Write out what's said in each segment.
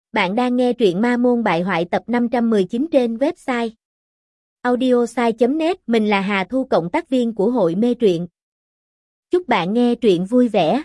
Bạn đang nghe truyện Ma Môn Bại Hoại tập 519 trên website audiosai.net. Mình là Hà Thu, cộng tác viên của hội mê truyện. Chúc bạn nghe truyện vui vẻ.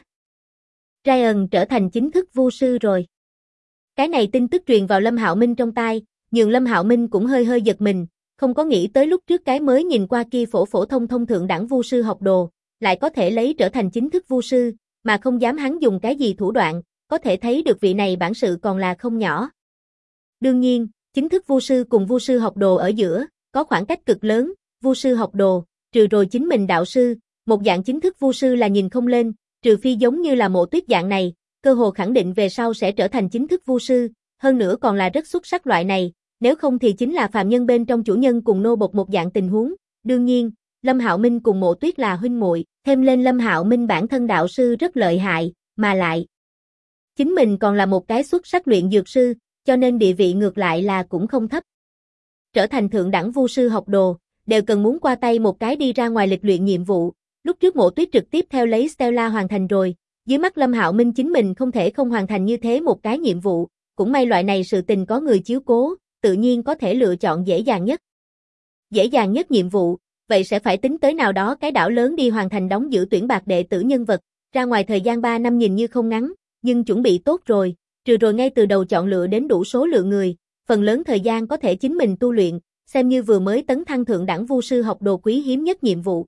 Ryan trở thành chính thức vu sư rồi. Cái này tin tức truyền vào Lâm Hạo Minh trong tai, nhường Lâm Hạo Minh cũng hơi giật mình, không có nghĩ tới lúc trước cái mới nhìn qua kia phổ thông thượng đẳng vu sư học đồ, lại có thể lấy trở thành chính thức vu sư, mà không dám hắn dùng cái gì thủ đoạn, có thể thấy được vị này bản sự còn là không nhỏ. Đương nhiên, chính thức vu sư cùng vu sư học đồ ở giữa, có khoảng cách cực lớn, vu sư học đồ, trừ rồi chính mình đạo sư, một dạng chính thức vu sư là nhìn không lên, trừ phi giống như là Mộ Tuyết dạng này, cơ hồ khẳng định về sau sẽ trở thành chính thức vu sư, hơn nữa còn là rất xuất sắc loại này, nếu không thì chính là phàm nhân bên trong chủ nhân cùng nô bộc một dạng tình huống. Đương nhiên, Lâm Hạo Minh cùng Mộ Tuyết là huynh muội, thêm lên Lâm Hạo Minh bản thân đạo sư rất lợi hại, mà lại chính mình còn là một cái xuất sắc luyện dược sư, cho nên địa vị ngược lại là cũng không thấp. Trở thành thượng đẳng vu sư học đồ, đều cần muốn qua tay một cái đi ra ngoài lịch luyện nhiệm vụ, lúc trước Mộ Tuyết trực tiếp theo lấy Stella hoàn thành rồi, dưới mắt Lâm Hạo Minh chính mình không thể không hoàn thành như thế một cái nhiệm vụ, cũng may loại này sự tình có người chiếu cố, tự nhiên có thể lựa chọn dễ dàng nhất. Dễ dàng nhất nhiệm vụ, vậy sẽ phải tính tới nào đó cái đảo lớn đi hoàn thành đóng giữ tuyển bạc đệ tử nhân vật, ra ngoài thời gian 3 năm nhìn như không ngắn, nhưng chuẩn bị tốt rồi, trừ rồi ngay từ đầu chọn lựa đến đủ số lượng người, phần lớn thời gian có thể chính mình tu luyện, xem như vừa mới tấn thăng thượng đẳng vu sư học đồ quý hiếm nhất nhiệm vụ.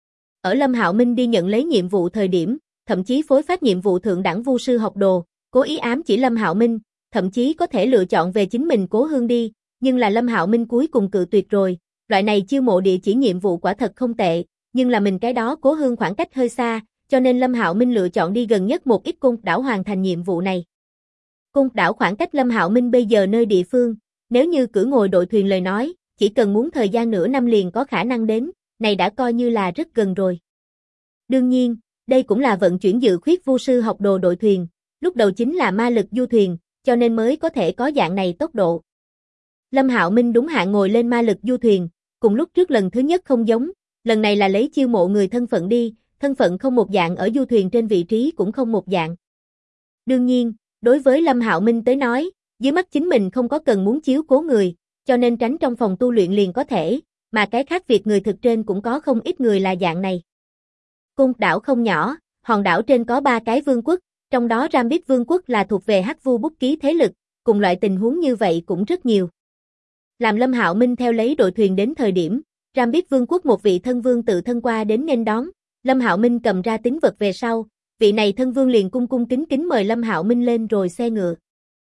Ở Lâm Hạo Minh đi nhận lấy nhiệm vụ thời điểm, thậm chí phối phát nhiệm vụ thượng đẳng vu sư học đồ, cố ý ám chỉ Lâm Hạo Minh, thậm chí có thể lựa chọn về chính mình cố hương đi, nhưng là Lâm Hạo Minh cuối cùng cự tuyệt rồi, loại này chiêu mộ địa chỉ nhiệm vụ quả thật không tệ, nhưng là mình cái đó cố hương khoảng cách hơi xa, cho nên Lâm Hạo Minh lựa chọn đi gần nhất một ít Côn đảo hoàn thành nhiệm vụ này. Côn đảo khoảng cách Lâm Hạo Minh bây giờ nơi địa phương, nếu như cử ngồi đội thuyền lời nói, chỉ cần muốn thời gian nửa năm liền có khả năng đến, này đã coi như là rất gần rồi. Đương nhiên, đây cũng là vận chuyển dự khuyết vu sư học đồ đội thuyền, lúc đầu chính là ma lực du thuyền, cho nên mới có thể có dạng này tốc độ. Lâm Hạo Minh đúng hạn ngồi lên ma lực du thuyền, cùng lúc trước lần thứ nhất không giống, lần này là lấy chiêu mộ người thân phận đi, thân phận không một dạng ở du thuyền trên vị trí cũng không một dạng. Đương nhiên, đối với Lâm Hạo Minh tới nói, dưới mắt chính mình không có cần muốn chiếu cố người, cho nên tránh trong phòng tu luyện liền có thể, mà cái khác việc người thực trên cũng có không ít người là dạng này. Côn đảo không nhỏ, hòn đảo trên có 3 cái vương quốc, trong đó Rambit vương quốc là thuộc về Hắc Vu bút ký thế lực, cùng loại tình huống như vậy cũng rất nhiều. Làm Lâm Hạo Minh theo lấy đội thuyền đến thời điểm, Rambit vương quốc một vị thân vương tự thân qua đến nghênh đón, Lâm Hạo Minh cầm ra tín vật về sau, vị này thân vương liền cung kính mời Lâm Hạo Minh lên rồi xe ngựa.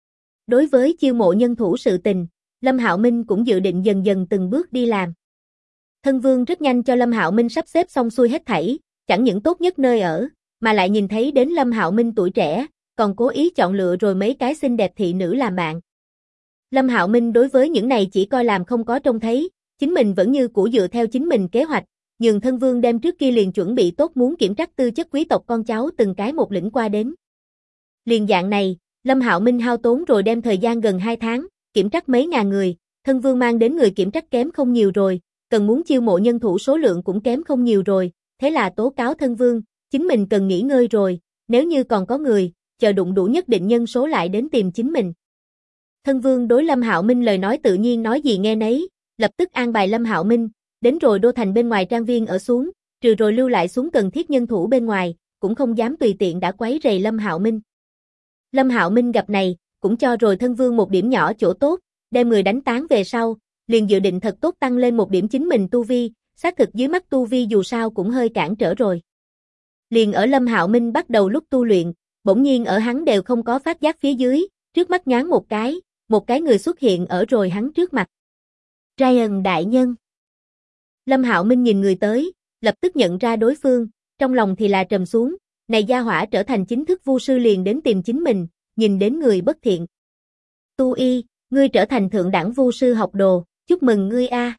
Đối với chiêu mộ nhân thủ sự tình, Lâm Hạo Minh cũng dự định dần dần từng bước đi làm. Thân vương rất nhanh cho Lâm Hạo Minh sắp xếp xong xuôi hết thảy, chẳng những tốt nhất nơi ở, mà lại nhìn thấy đến Lâm Hạo Minh tuổi trẻ, còn cố ý chọn lựa rồi mấy cái xinh đẹp thị nữ làm bạn. Lâm Hạo Minh đối với những này chỉ coi làm không có trông thấy, chính mình vẫn như cũ dựa theo chính mình kế hoạch, nhường thân vương đem trước kia liền chuẩn bị tốt muốn kiểm trắc tư chất quý tộc con cháu từng cái một lĩnh qua đến. Liền dạng này, Lâm Hạo Minh hao tốn rồi đem thời gian gần 2 tháng, kiểm trắc mấy ngàn người, thân vương mang đến người kiểm trắc kém không nhiều rồi, cần muốn chiêu mộ nhân thủ số lượng cũng kém không nhiều rồi, thế là tố cáo thân vương, chính mình cần nghỉ ngơi rồi, nếu như còn có người, chờ đụng đủ nhất định nhân số lại đến tìm chính mình. Thân vương đối Lâm Hạo Minh lời nói tự nhiên nói gì nghe nấy, lập tức an bài Lâm Hạo Minh, đến rồi đô thành bên ngoài trang viên ở xuống, trừ rồi lưu lại xuống cần thiết nhân thủ bên ngoài, cũng không dám tùy tiện đã quấy rầy Lâm Hạo Minh. Lâm Hạo Minh gặp này, cũng cho rồi thân vương một điểm nhỏ chỗ tốt, đem người đánh tán về sau, liền dự định thật tốt tăng lên một điểm chính mình tu vi, xác thực dưới mắt tu vi dù sao cũng hơi cản trở rồi. Liền ở Lâm Hạo Minh bắt đầu lúc tu luyện, bỗng nhiên ở hắn đều không có phát giác phía dưới, trước mắt nhoáng một cái người xuất hiện ở rồi hắn trước mặt. Ryan đại nhân. Lâm Hạo Minh nhìn người tới, lập tức nhận ra đối phương, trong lòng thì là trầm xuống, này gia hỏa trở thành chính thức vu sư liền đến tìm chính mình, nhìn đến người bất thiện. Tu Y, ngươi trở thành thượng đẳng vu sư học đồ, chúc mừng ngươi a.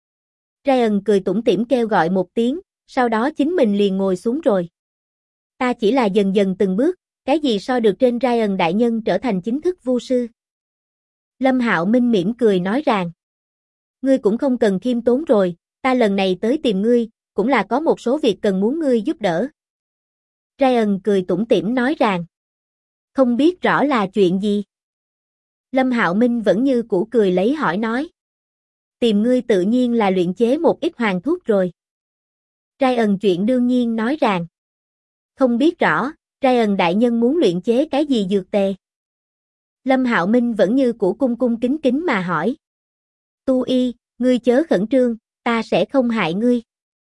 Ryan cười tủm tỉm kêu gọi một tiếng, sau đó chính mình liền ngồi xuống rồi. Ta chỉ là dần dần từng bước, cái gì so được trên Ryan đại nhân trở thành chính thức vu sư. Lâm Hạo Minh mỉm cười nói rằng, ngươi cũng không cần khiêm tốn rồi, ta lần này tới tìm ngươi, cũng là có một số việc cần muốn ngươi giúp đỡ. Ryan cười tủm tỉm nói rằng, không biết rõ là chuyện gì. Lâm Hạo Minh vẫn như cũ cười lấy hỏi nói. Tìm ngươi tự nhiên là luyện chế một ít hoàng thuốc rồi. Ryan chuyện đương nhiên nói rằng. Không biết rõ, Ryan đại nhân muốn luyện chế cái gì dược tề? Lâm Hạo Minh vẫn như cũ cung cung kính kính mà hỏi. Tu y, ngươi chớ khẩn trương, ta sẽ không hại ngươi.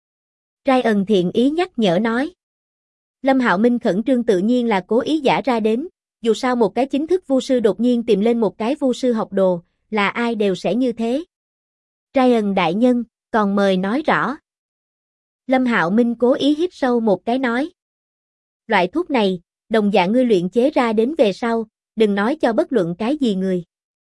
Ryan thiện ý nhắc nhở nói. Lâm Hạo Minh khẩn trương tự nhiên là cố ý giả ra đến, dù sao một cái chính thức vu sư đột nhiên tìm lên một cái vu sư học đồ, là ai đều sẽ như thế. Ryan đại nhân, còn mời nói rõ. Lâm Hạo Minh cố ý hít sâu một cái nói. Loại thuốc này, đồng dạng ngươi luyện chế ra đến về sau, đừng nói cho bất luận cái gì người.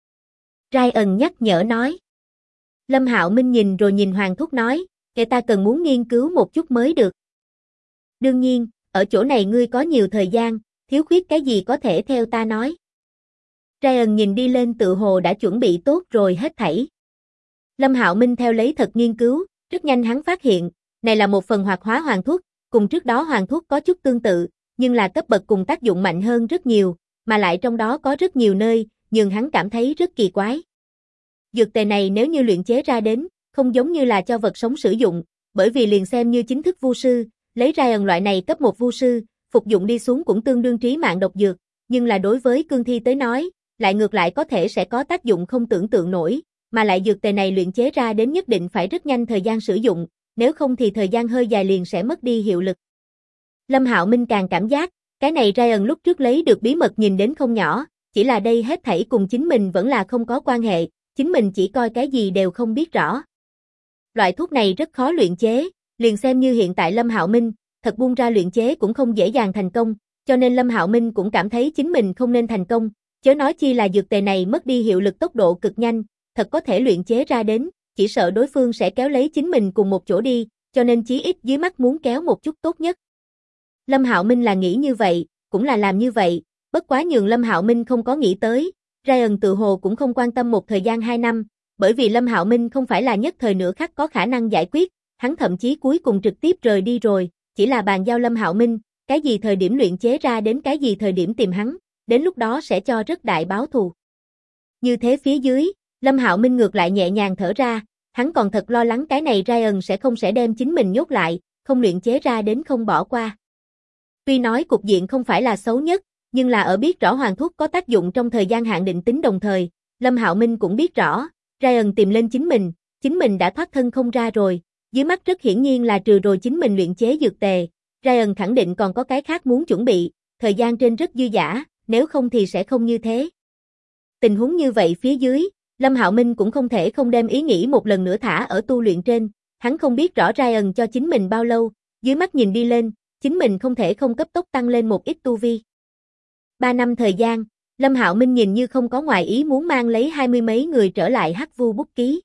Ryan nhắc nhở nói. Lâm Hạo Minh nhìn rồi nhìn hoàng thuốc nói, kẻ ta cần muốn nghiên cứu một chút mới được. Đương nhiên, ở chỗ này ngươi có nhiều thời gian, thiếu khuyết cái gì có thể theo ta nói. Ryan nhìn đi lên tự hồ đã chuẩn bị tốt rồi hết thảy. Lâm Hạo Minh theo lấy thật nghiên cứu, rất nhanh hắn phát hiện, này là một phần hoạt hóa hoàng thuốc, cùng trước đó hoàng thuốc có chút tương tự, nhưng là cấp bậc cùng tác dụng mạnh hơn rất nhiều, mà lại trong đó có rất nhiều nơi, nhưng hắn cảm thấy rất kỳ quái. Dược tề này nếu như luyện chế ra đến, không giống như là cho vật sống sử dụng, bởi vì liền xem như chính thức vu sư, lấy ra loại này cấp một vu sư, phục dụng đi xuống cũng tương đương trí mạng độc dược, nhưng là đối với cương thi tới nói, lại ngược lại có thể sẽ có tác dụng không tưởng tượng nổi, mà lại dược tề này luyện chế ra đến nhất định phải rất nhanh thời gian sử dụng, nếu không thì thời gian hơi dài liền sẽ mất đi hiệu lực. Lâm Hạo Minh càng cảm giác, cái này Ryan lúc trước lấy được bí mật nhìn đến không nhỏ, chỉ là đây hết thảy cùng chính mình vẫn là không có quan hệ, chính mình chỉ coi cái gì đều không biết rõ. Loại thuốc này rất khó luyện chế, liền xem như hiện tại Lâm Hạo Minh, thật buông ra luyện chế cũng không dễ dàng thành công, cho nên Lâm Hạo Minh cũng cảm thấy chính mình không nên thành công, chớ nói chi là dược tề này mất đi hiệu lực tốc độ cực nhanh, thật có thể luyện chế ra đến, chỉ sợ đối phương sẽ kéo lấy chính mình cùng một chỗ đi, cho nên chí ít dưới mắt muốn kéo một chút tốt nhất. Lâm Hạo Minh là nghĩ như vậy, cũng là làm như vậy, bất quá nhường Lâm Hạo Minh không có nghĩ tới, Ryan tự hồ cũng không quan tâm một thời gian 2 năm, bởi vì Lâm Hạo Minh không phải là nhất thời nửa khắc có khả năng giải quyết, hắn thậm chí cuối cùng trực tiếp rời đi rồi, chỉ là bàn giao Lâm Hạo Minh, cái gì thời điểm luyện chế ra đến cái gì thời điểm tìm hắn, đến lúc đó sẽ cho rất đại báo thù. Như thế phía dưới, Lâm Hạo Minh ngược lại nhẹ nhàng thở ra, hắn còn thật lo lắng cái này Ryan sẽ đem chính mình nhốt lại, không luyện chế ra đến không bỏ qua. Tuy nói cục diện không phải là xấu nhất, nhưng là ở biết rõ hoàng thuốc có tác dụng trong thời gian hạn định tính đồng thời, Lâm Hạo Minh cũng biết rõ, Ryan tìm lên chính mình đã thoát thân không ra rồi, dưới mắt rất hiển nhiên là trừ rồi chính mình luyện chế dược tề, Ryan khẳng định còn có cái khác muốn chuẩn bị, thời gian trên rất dư dả, nếu không thì sẽ không như thế. Tình huống như vậy phía dưới, Lâm Hạo Minh cũng không thể không đem ý nghĩ một lần nữa thả ở tu luyện trên, hắn không biết rõ Ryan cho chính mình bao lâu, dưới mắt nhìn đi lên, chính mình không thể không cấp tốc tăng lên một ít tu vi. 3 năm thời gian, Lâm Hạo Minh nhìn như không có ngoài ý muốn mang lấy 20 mấy người trở lại Hắc Vu bút ký.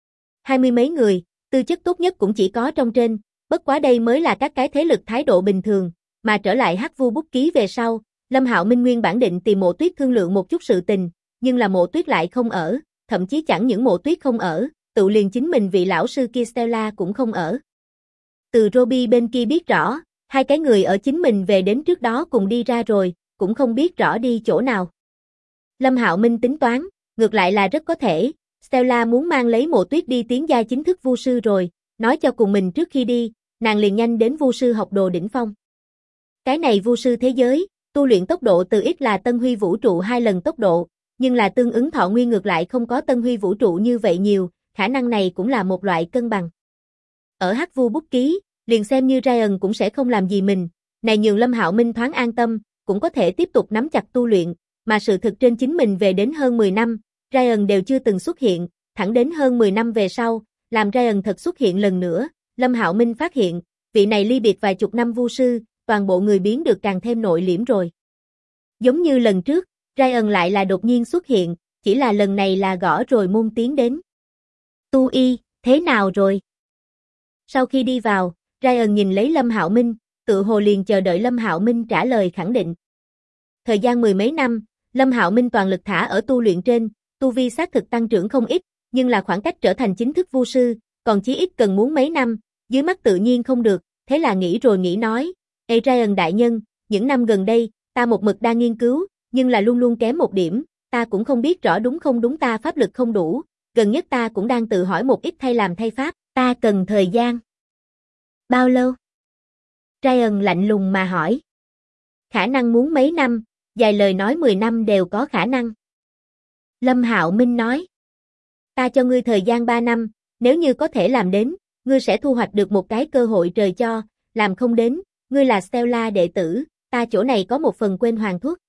20 mấy người, tư chất tốt nhất cũng chỉ có trong trên, bất quá đây mới là các cái thế lực thái độ bình thường, mà trở lại Hắc Vu bút ký về sau, Lâm Hạo Minh nguyên bản định tìm Mộ Tuyết thương lượng một chút sự tình, nhưng là Mộ Tuyết lại không ở, thậm chí chẳng những Mộ Tuyết không ở, tự liền chính mình vị lão sư kia Stella cũng không ở. Từ Robbie bên kia biết rõ, hai cái người ở chính mình về đến trước đó cùng đi ra rồi, cũng không biết rõ đi chỗ nào. Lâm Hạo Minh tính toán, ngược lại là rất có thể, Stella muốn mang lấy Mộ Tuyết đi tiến giai chính thức vu sư rồi, nói cho cùng mình trước khi đi, nàng liền nhanh đến vu sư học đồ đỉnh phong. Cái này vu sư thế giới, tu luyện tốc độ từ ít là Tân Huy vũ trụ 2 lần tốc độ, nhưng là tương ứng thọ nguyên ngược lại không có Tân Huy vũ trụ như vậy nhiều, khả năng này cũng là một loại cân bằng. Ở Hắc Vu bút ký, liền xem như Ryan cũng sẽ không làm gì mình, này nhường Lâm Hạo Minh thoáng an tâm, cũng có thể tiếp tục nắm chặt tu luyện, mà sự thực trên chính mình về đến hơn 10 năm, Ryan đều chưa từng xuất hiện, thẳng đến hơn 10 năm về sau, làm Ryan thật xuất hiện lần nữa, Lâm Hạo Minh phát hiện, vị này ly biệt vài chục năm vu sư, toàn bộ người biến được càng thêm nội liễm rồi. Giống như lần trước, Ryan lại là đột nhiên xuất hiện, chỉ là lần này là gõ rồi môn tiến đến. Tu y, thế nào rồi? Sau khi đi vào, Ryan nhìn lấy Lâm Hạo Minh, tự hồ liền chờ đợi Lâm Hạo Minh trả lời khẳng định. Thời gian 10 mấy năm, Lâm Hạo Minh toàn lực thả ở tu luyện trên, tu vi xác thực tăng trưởng không ít, nhưng là khoảng cách trở thành chính thức vu sư, còn chí ít cần muốn mấy năm, dưới mắt tự nhiên không được, thế là nghĩ rồi nghĩ nói, Ryan đại nhân, những năm gần đây, ta một mực đang nghiên cứu, nhưng là luôn luôn kém một điểm, ta cũng không biết rõ đúng không đúng, ta pháp lực không đủ, gần nhất ta cũng đang tự hỏi một ít thay làm thay pháp, ta cần thời gian. Bao lâu? Ryan lạnh lùng mà hỏi. Khả năng muốn mấy năm, dài lời nói 10 năm đều có khả năng. Lâm Hạo Minh nói. Ta cho ngươi thời gian 3 năm, nếu như có thể làm đến, ngươi sẽ thu hoạch được một cái cơ hội trời cho, làm không đến, ngươi là Stella đệ tử, ta chỗ này có một phần quên hoàng thuốc.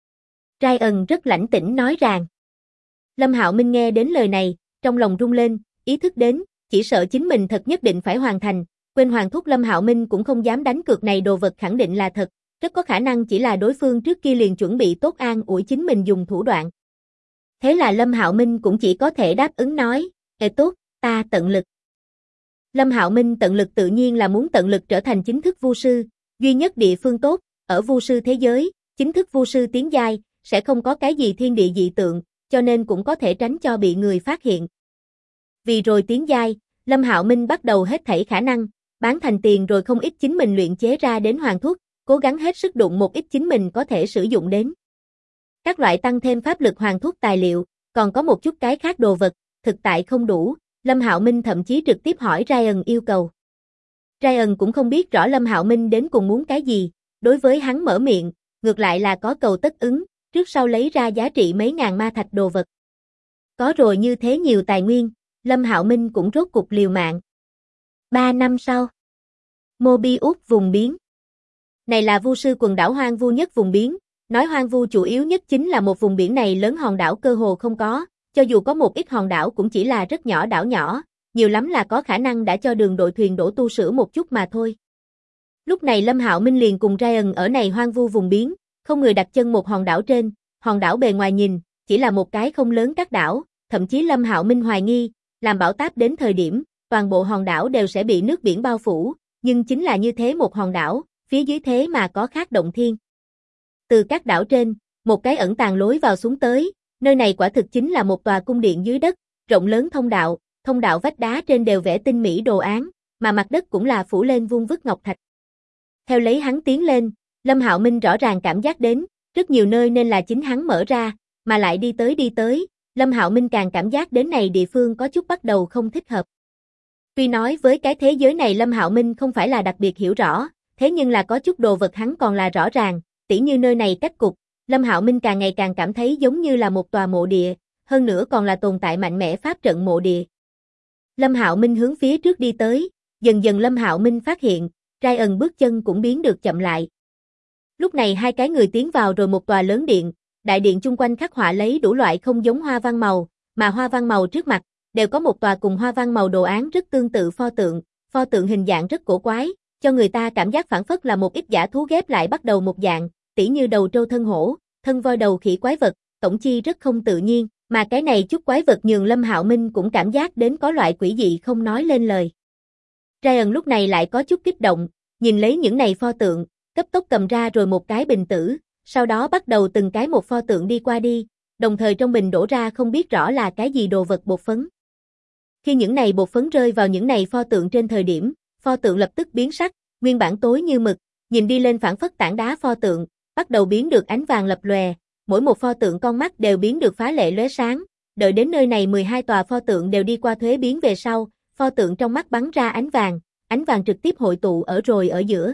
Ryan rất lãnh tĩnh nói rằng. Lâm Hạo Minh nghe đến lời này, trong lòng rung lên, ý thức đến, chỉ sợ chính mình thật nhất định phải hoàn thành, quên hoàng thuốc Lâm Hạo Minh cũng không dám đánh cược này, đồ vật khẳng định là thật, rất có khả năng chỉ là đối phương trước kia liền chuẩn bị tốt an ủi chính mình dùng thủ đoạn. Thế là Lâm Hạo Minh cũng chỉ có thể đáp ứng nói, tốt, ta tận lực. Lâm Hạo Minh tận lực tự nhiên là muốn tận lực trở thành chính thức vu sư, duy nhất địa phương tốt, ở vu sư thế giới, chính thức vu sư tiến giai, sẽ không có cái gì thiên địa dị tượng, cho nên cũng có thể tránh cho bị người phát hiện. Vì rồi tiến giai, Lâm Hạo Minh bắt đầu hết thảy khả năng, bán thành tiền rồi không ít chính mình luyện chế ra đến hoàng thuốc, cố gắng hết sức đụng một ít chính mình có thể sử dụng đến. Các loại tăng thêm pháp lực hoàng thuốc tài liệu, còn có một chút cái khác đồ vật, thực tại không đủ, Lâm Hạo Minh thậm chí trực tiếp hỏi Ryan yêu cầu. Ryan cũng không biết rõ Lâm Hạo Minh đến cùng muốn cái gì, đối với hắn mở miệng, ngược lại là có cầu tất ứng, trước sau lấy ra giá trị mấy ngàn ma thạch đồ vật. Có rồi như thế nhiều tài nguyên, Lâm Hạo Minh cũng rốt cục liều mạng. 3 năm sau, Mobius vùng biến. Này là vu sư quần đảo hoang vu nhất vùng biến, nói hoang vu chủ yếu nhất chính là một vùng biển này lớn hòn đảo cơ hồ không có, cho dù có một ít hòn đảo cũng chỉ là rất nhỏ đảo nhỏ, nhiều lắm là có khả năng đã cho đường đội thuyền đổ tu sửa một chút mà thôi. Lúc này Lâm Hạo Minh liền cùng Ryan ở này hoang vu vùng biến, không người đặt chân một hòn đảo trên, hòn đảo bề ngoài nhìn, chỉ là một cái không lớn các đảo, thậm chí Lâm Hạo Minh hoài nghi, làm bão táp đến thời điểm, toàn bộ hòn đảo đều sẽ bị nước biển bao phủ, nhưng chính là như thế một hòn đảo, phía dưới thế mà có khác động thiên. Từ các đảo trên, một cái ẩn tàng lối vào xuống tới, nơi này quả thực chính là một tòa cung điện dưới đất, rộng lớn thông đạo vách đá trên đều vẽ tinh mỹ đồ án, mà mặt đất cũng là phủ lên vuông vức ngọc thạch. Theo lấy hắn tiến lên, Lâm Hạo Minh rõ ràng cảm giác đến, rất nhiều nơi nên là chính hắn mở ra, mà lại đi tới, Lâm Hạo Minh càng cảm giác đến này địa phương có chút bắt đầu không thích hợp. Tuy nói với cái thế giới này Lâm Hạo Minh không phải là đặc biệt hiểu rõ, thế nhưng là có chút đồ vật hắn còn là rõ ràng, tỉ như nơi này cách cục, Lâm Hạo Minh càng ngày càng cảm thấy giống như là một tòa mộ địa, hơn nữa còn là tồn tại mạnh mẽ pháp trận mộ địa. Lâm Hạo Minh hướng phía trước đi tới, dần dần Lâm Hạo Minh phát hiện, Ryan bước chân cũng biến được chậm lại. Lúc này hai cái người tiến vào rồi một tòa lớn điện, đại điện chung quanh khắc họa lấy đủ loại không giống hoa văn màu, mà hoa văn màu trước mặt đều có một tòa cùng hoa văn màu đồ án rất tương tự pho tượng hình dạng rất cổ quái, cho người ta cảm giác phảng phất là một ít giả thú ghép lại bắt đầu một dạng, tỉ như đầu trâu thân hổ, thân voi đầu khỉ quái vật, tổng chi rất không tự nhiên, mà cái này chút quái vật nhường Lâm Hạo Minh cũng cảm giác đến có loại quỷ dị không nói lên lời. Ryan lúc này lại có chút kích động, nhìn lấy những này pho tượng, cấp tốc cầm ra rồi một cái bình tử, sau đó bắt đầu từng cái một pho tượng đi qua đi, đồng thời trong bình đổ ra không biết rõ là cái gì đồ vật bột phấn. Khi những này bột phấn rơi vào những này pho tượng trên thời điểm, pho tượng lập tức biến sắc, nguyên bản tối như mực, nhìn đi lên phảng phất tảng đá pho tượng, bắt đầu biến được ánh vàng lập lòe, mỗi một pho tượng con mắt đều biến được phá lệ lóe sáng, đợi đến nơi này 12 tòa pho tượng đều đi qua thuế biến về sau, pho tượng trong mắt bắn ra ánh vàng trực tiếp hội tụ ở giữa.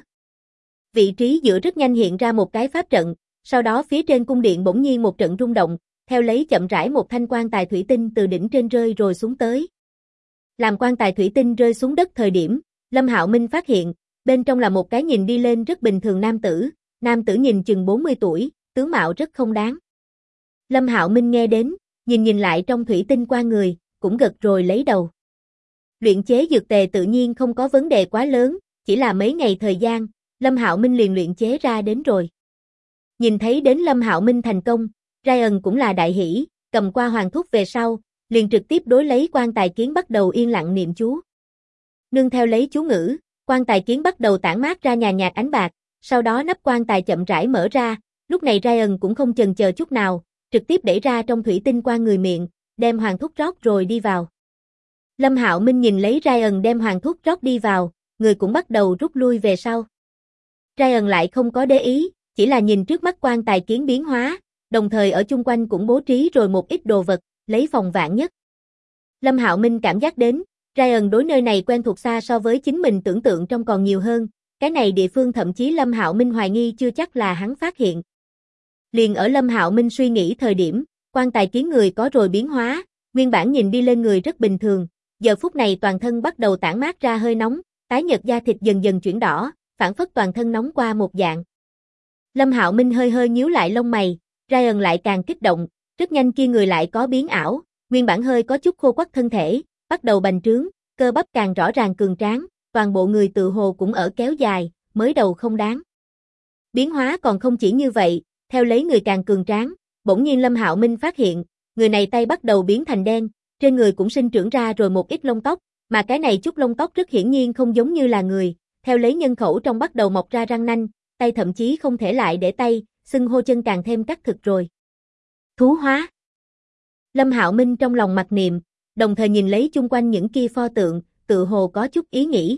Vị trí giữa rất nhanh hiện ra một cái pháp trận, sau đó phía trên cung điện bỗng nhiên một trận rung động, theo lấy chậm rãi một thanh quan tài thủy tinh từ đỉnh trên rơi rồi xuống tới. Làm quan tài thủy tinh rơi xuống đất thời điểm, Lâm Hạo Minh phát hiện, bên trong là một cái nhìn đi lên rất bình thường nam tử nhìn chừng 40 tuổi, tướng mạo rất không đáng. Lâm Hạo Minh nghe đến, nhìn lại trong thủy tinh quan người, cũng gật rồi lấy đầu. Luyện chế dược tề tự nhiên không có vấn đề quá lớn, chỉ là mấy ngày thời gian, Lâm Hạo Minh liền luyện chế ra đến rồi. Nhìn thấy đến Lâm Hạo Minh thành công, Ryan cũng là đại hỉ, cầm qua hoàng thuốc về sau, liền trực tiếp đối lấy quan tài kiến bắt đầu yên lặng niệm chú. Nương theo lấy chú ngữ, quan tài kiến bắt đầu tản mát ra nhàn nhạt ánh bạc, sau đó nắp quan tài chậm rãi mở ra, lúc này Ryan cũng không chần chờ chút nào, trực tiếp đẩy ra trong thủy tinh quan người miệng, đem hoàng thuốc rót rồi đi vào. Lâm Hạo Minh nhìn lấy Ryan đem hoàng thuốc rót đi vào, người cũng bắt đầu rút lui về sau. Ryan lại không có để ý, chỉ là nhìn trước mắt quan tài kiến biến hóa, đồng thời ở chung quanh cũng bố trí rồi một ít đồ vật, lấy phòng vạn nhất. Lâm Hạo Minh cảm giác đến, Ryan đối nơi này quen thuộc xa so với chính mình tưởng tượng trong còn nhiều hơn, cái này địa phương thậm chí Lâm Hạo Minh hoài nghi chưa chắc là hắn phát hiện. Liền ở Lâm Hạo Minh suy nghĩ thời điểm, quan tài kiến người có rồi biến hóa, nguyên bản nhìn đi lên người rất bình thường, giờ phút này toàn thân bắt đầu tản mát ra hơi nóng, tái nhợt da thịt dần dần chuyển đỏ, phản phất toàn thân nóng qua một dạng. Lâm Hạo Minh hơi hơi nhíu lại lông mày, Ryan lại càng kích động, rất nhanh kia người lại có biến ảo, nguyên bản hơi có chút khô quắt thân thể, bắt đầu bành trướng, cơ bắp càng rõ ràng cường tráng, toàn bộ người tự hồ cũng ở kéo dài, mới đầu không đáng. Biến hóa còn không chỉ như vậy, theo lấy người càng cường tráng, bỗng nhiên Lâm Hạo Minh phát hiện, người này tay bắt đầu biến thành đen, trên người cũng sinh trưởng ra rồi một ít lông tóc, mà cái này chút lông tóc rất hiển nhiên không giống như là người, theo lấy nhân khẩu trong bắt đầu mọc ra răng nanh, tay thậm chí không thể lại để tay, xưng hô chân càng thêm cắt thực rồi. Thú hóa. Lâm Hạo Minh trong lòng mặc niệm, đồng thời nhìn lấy chung quanh những kia pho tượng, tự hồ có chút ý nghĩ.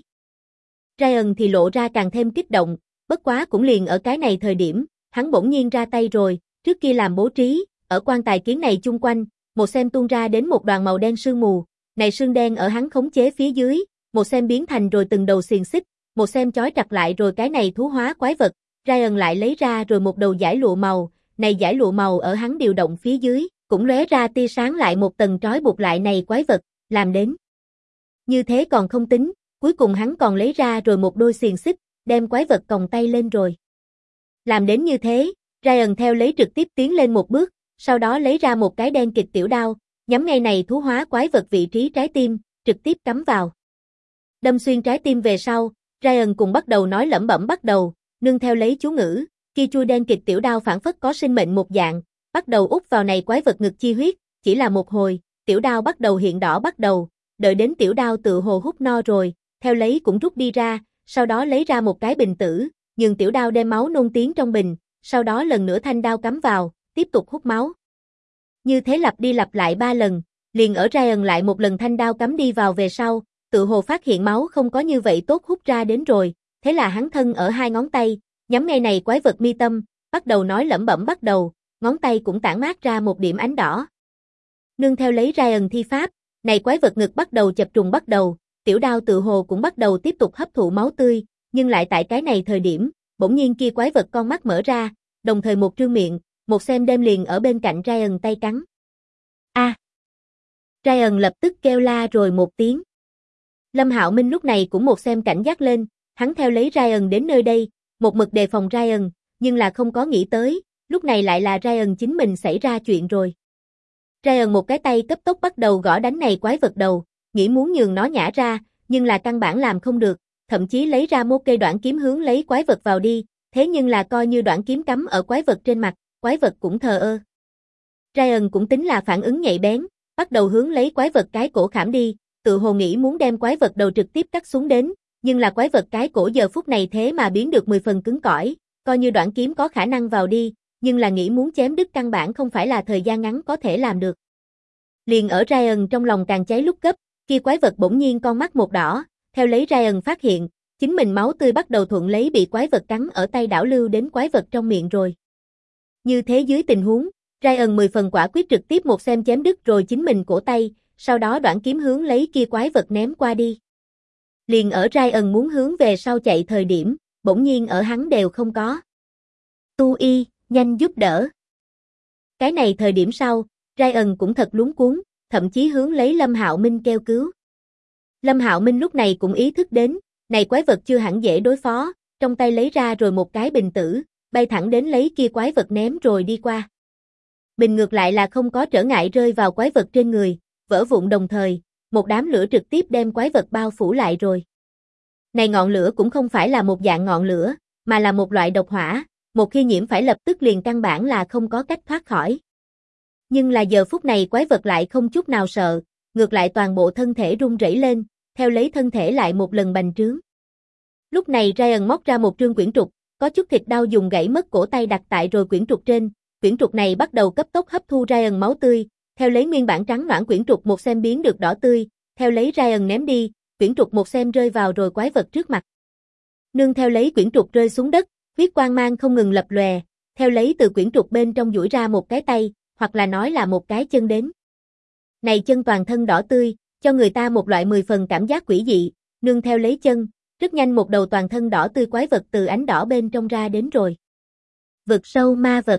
Ryan thì lộ ra càng thêm kích động, bất quá cũng liền ở cái này thời điểm, hắn bỗng nhiên ra tay rồi, trước kia làm bố trí, ở quan tài kiến này chung quanh, một xem tuôn ra đến một đoàn màu đen sương mù, này sương đen ở hắn khống chế phía dưới, một xem biến thành rồi từng đầu xiềng xích, một xem chói chặt lại rồi cái này thú hóa quái vật, Ryan lại lấy ra rồi một đầu dải lụa màu, này dải lụa màu ở hắn điều động phía dưới, cũng lóe ra tia sáng lại một tầng trói buộc lại này quái vật, làm đến. Như thế còn không tính, cuối cùng hắn còn lấy ra rồi một đôi xiềng xích, đem quái vật còng tay lên rồi. Làm đến như thế, Ryan theo lấy trực tiếp tiến lên một bước, sau đó lấy ra một cái đen kịt tiểu đao, nhắm ngay này thú hóa quái vật vị trí trái tim, trực tiếp cắm vào. Đâm xuyên trái tim về sau, Ryan cùng bắt đầu nói lẩm bẩm bắt đầu, nương theo lấy chú ngữ, kia chui đen kịt tiểu đao phản phất có sinh mệnh một dạng, bắt đầu úp vào này quái vật ngực chi huyết, chỉ là một hồi, tiểu đao bắt đầu hiện đỏ bắt đầu, đợi đến tiểu đao tự hồ hút no rồi, theo lấy cũng rút đi ra, sau đó lấy ra một cái bình tử, nhường tiểu đao đem máu nôn tiến trong bình, sau đó lần nữa thanh đao cắm vào, tiếp tục hút máu. Như thế lặp đi lặp lại 3 lần, liền ở Ryan lại một lần thanh đao cắm đi vào về sau, tự hồ phát hiện máu không có như vậy tốt hút ra đến rồi, thế là hắn thân ở 2 ngón tay, nhắm ngay này quái vật mi tâm, bắt đầu nói lẩm bẩm bắt đầu, ngón tay cũng tản mát ra một điểm ánh đỏ. Nương theo lấy Ryan thi pháp, này quái vật ngực bắt đầu chập trùng bắt đầu, tiểu đao tự hồ cũng bắt đầu tiếp tục hấp thụ máu tươi, nhưng lại tại cái này thời điểm, bỗng nhiên kia quái vật con mắt mở ra, đồng thời một trương miệng, một xem đem liền ở bên cạnh Ryan tay cắn. A! Ryan lập tức kêu la rồi một tiếng. Lâm Hạo Minh lúc này cũng một xem cảnh giác lên, hắn theo lấy Ryan đến nơi đây, một mực đề phòng Ryan, nhưng là không có nghĩ tới, lúc này lại là Ryan chính mình xảy ra chuyện rồi. Ryan một cái tay cấp tốc bắt đầu gõ đánh này quái vật đầu, nghĩ muốn nhường nó nhả ra, nhưng là căn bản làm không được, thậm chí lấy ra một cây đoạn kiếm hướng lấy quái vật vào đi, thế nhưng là coi như đoạn kiếm cắm ở quái vật trên mặt, quái vật cũng thờ ơ. Ryan cũng tính là phản ứng nhạy bén, bắt đầu hướng lấy quái vật cái cổ khảm đi, tự hồ nghĩ muốn đem quái vật đầu trực tiếp cắt xuống đến, nhưng là quái vật cái cổ giờ phút này thế mà biến được 10 phần cứng cỏi, coi như đoạn kiếm có khả năng vào đi, nhưng là nghĩ muốn chém đứt căn bản không phải là thời gian ngắn có thể làm được. Liền ở Ryan trong lòng càng cháy lúc cấp, kia quái vật bỗng nhiên con mắt một đỏ, theo lấy Ryan phát hiện, chính mình máu tươi bắt đầu thuận lấy bị quái vật cắn ở tay đảo lưu đến quái vật trong miệng rồi. Như thế dưới tình huống, Ryan 10 phần quả quyết trực tiếp một xem chém đứt rồi chính mình cổ tay, sau đó đoạn kiếm hướng lấy kia quái vật ném qua đi. Liền ở Ryan muốn hướng về sau chạy thời điểm, bỗng nhiên ở hắn đều không có. Tu y, nhanh giúp đỡ. Cái này thời điểm sau, Ryan cũng thật luống cuống, thậm chí hướng lấy Lâm Hạo Minh kêu cứu. Lâm Hạo Minh lúc này cũng ý thức đến, này quái vật chưa hẳn dễ đối phó, trong tay lấy ra rồi một cái bình tử, bay thẳng đến lấy kia quái vật ném rồi đi qua. Bình ngược lại là không có trở ngại rơi vào quái vật trên người, vỡ vụn đồng thời, một đám lửa trực tiếp đem quái vật bao phủ lại rồi. Này ngọn lửa cũng không phải là một dạng ngọn lửa, mà là một loại độc hỏa, một khi nhiễm phải lập tức liền căn bản là không có cách thoát khỏi. Nhưng là giờ phút này quái vật lại không chút nào sợ, ngược lại toàn bộ thân thể rung rẩy lên, theo lấy thân thể lại một lần bành trướng. Lúc này Ryan móc ra một trương quyển trục, có chút thịt đau dùng gãy mất cổ tay đặt tại rồi quyển trục trên, quyển trục này bắt đầu cấp tốc hấp thu Ryan máu tươi, theo lấy nguyên bản trắng nõn quyển trục một xem biến được đỏ tươi, theo lấy Ryan ném đi, quyển trục một xem rơi vào rồi quái vật trước mặt. Nương theo lấy quyển trục rơi xuống đất, huyết quang mang không ngừng lập lòe, theo lấy từ quyển trục bên trong duỗi ra một cái tay, hoặc là nói là một cái chân đến. Này chân toàn thân đỏ tươi, cho người ta một loại 10 phần cảm giác quỷ dị, nương theo lấy chân, rất nhanh một đầu toàn thân đỏ tươi quái vật từ ánh đỏ bên trong ra đến rồi. Vực sâu ma vật.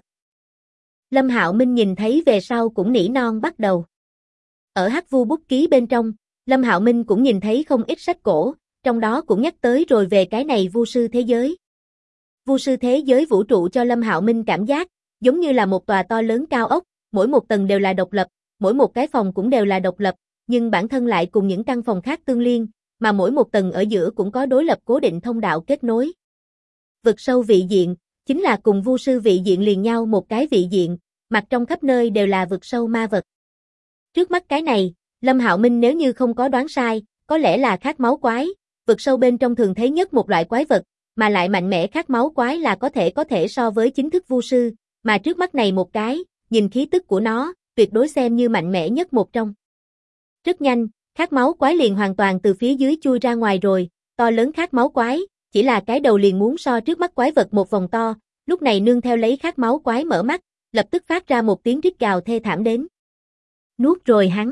Lâm Hạo Minh nhìn thấy về sau cũng nỉ non bắt đầu. Ở Hắc Vu bút ký bên trong, Lâm Hạo Minh cũng nhìn thấy không ít sách cổ, trong đó cũng nhắc tới rồi về cái này vu sư thế giới. Vu sư thế giới vũ trụ cho Lâm Hạo Minh cảm giác giống như là một tòa to lớn cao ốc, mỗi một tầng đều là độc lập, mỗi một cái phòng cũng đều là độc lập, nhưng bản thân lại cùng những căn phòng khác tương liên, mà mỗi một tầng ở giữa cũng có đối lập cố định thông đạo kết nối. Vực sâu vị diện, chính là cùng vu sư vị diện liền nhau một cái vị diện, mặt trong khắp nơi đều là vực sâu ma vật. Trước mắt cái này, Lâm Hạo Minh nếu như không có đoán sai, có lẽ là khát máu quái, vực sâu bên trong thường thấy nhất một loại quái vật, mà lại mạnh mẽ khát máu quái là có thể so với chính thức vu sư, mà trước mắt này một cái, nhìn khí tức của nó, tuyệt đối xem như mạnh mẽ nhất một trong. Rất nhanh, khát máu quái liền hoàn toàn từ phía dưới chui ra ngoài rồi, to lớn khát máu quái, chỉ là cái đầu liền muốn so trước mắt quái vật một vòng to, lúc này nương theo lấy khát máu quái mở mắt, lập tức phát ra một tiếng rít gào thê thảm đến. Nuốt rồi hắn.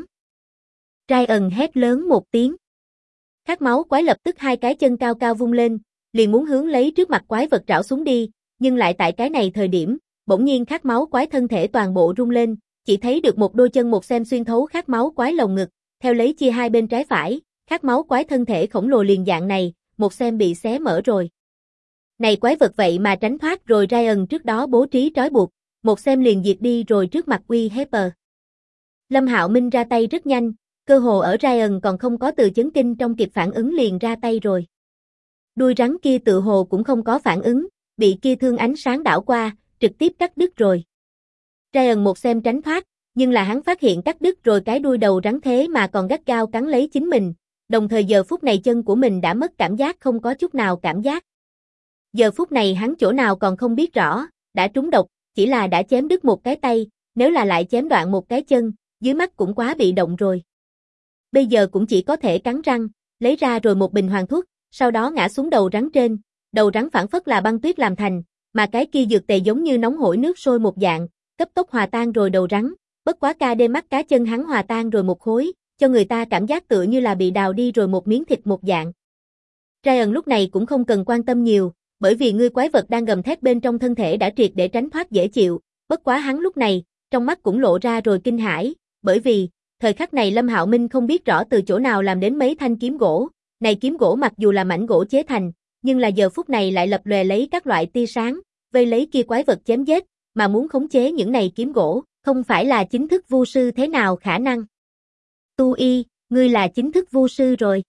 Ryan hét lớn một tiếng. Khát máu quái lập tức hai cái chân cao cao vung lên, liền muốn hướng lấy trước mặt quái vật trảo xuống đi, nhưng lại tại cái này thời điểm, bỗng nhiên khát máu quái thân thể toàn bộ rung lên, chỉ thấy được một đôi chân một xem xuyên thấu khát máu quái lồng ngực, theo lấy chia hai bên trái phải, khát máu quái thân thể khổng lồ liền dạng này, một xem bị xé mở rồi. Này quái vật vậy mà tránh thoát rồi Ryan trước đó bố trí trói buộc, một xem liền diệt đi rồi trước mặt uy Hepper. Lâm Hạo Minh ra tay rất nhanh, cơ hồ ở Ryan còn không có từ chấn kinh trong kịp phản ứng liền ra tay rồi. Đuôi rắn kia tự hồ cũng không có phản ứng, bị kia thương ánh sáng đảo qua, trực tiếp cắt đứt rồi. Ryan một xem tránh thoát, nhưng là hắn phát hiện cắt đứt rồi cái đuôi đầu rắn thế mà còn gắt gao cắn lấy chính mình, đồng thời giờ phút này chân của mình đã mất cảm giác không có chút nào cảm giác. Giờ phút này hắn chỗ nào còn không biết rõ, đã trúng độc, chỉ là đã chém đứt một cái tay, nếu là lại chém đoạn một cái chân, dưới mắt cũng quá bị động rồi. Bây giờ cũng chỉ có thể cắn răng, lấy ra rồi một bình hoàng thuốc, sau đó ngã xuống đầu rắn trên, đầu rắn phản phất là băng tuyết làm thành, mà cái kia dược tề giống như nóng hổi nước sôi một dạng, cấp tốc hòa tan rồi đầu rắn, bất quá ca đê mắt cá chân hắn hòa tan rồi một khối, cho người ta cảm giác tựa như là bị đào đi rồi một miếng thịt một dạng. Ryan lúc này cũng không cần quan tâm nhiều, bởi vì ngươi quái vật đang gầm thét bên trong thân thể đã triệt để tránh thoát dễ chịu, bất quá hắn lúc này, trong mắt cũng lộ ra rồi kinh hãi, bởi vì, thời khắc này Lâm Hạo Minh không biết rõ từ chỗ nào làm đến mấy thanh kiếm gỗ, này kiếm gỗ mặc dù là mảnh gỗ chế thành, nhưng là giờ phút này lại lập lòe lấy các loại tia sáng, vây lấy kia quái vật chém giết, mà muốn khống chế những này kiếm gỗ, không phải là chính thức vu sư thế nào khả năng. Tu Y, ngươi là chính thức vu sư rồi.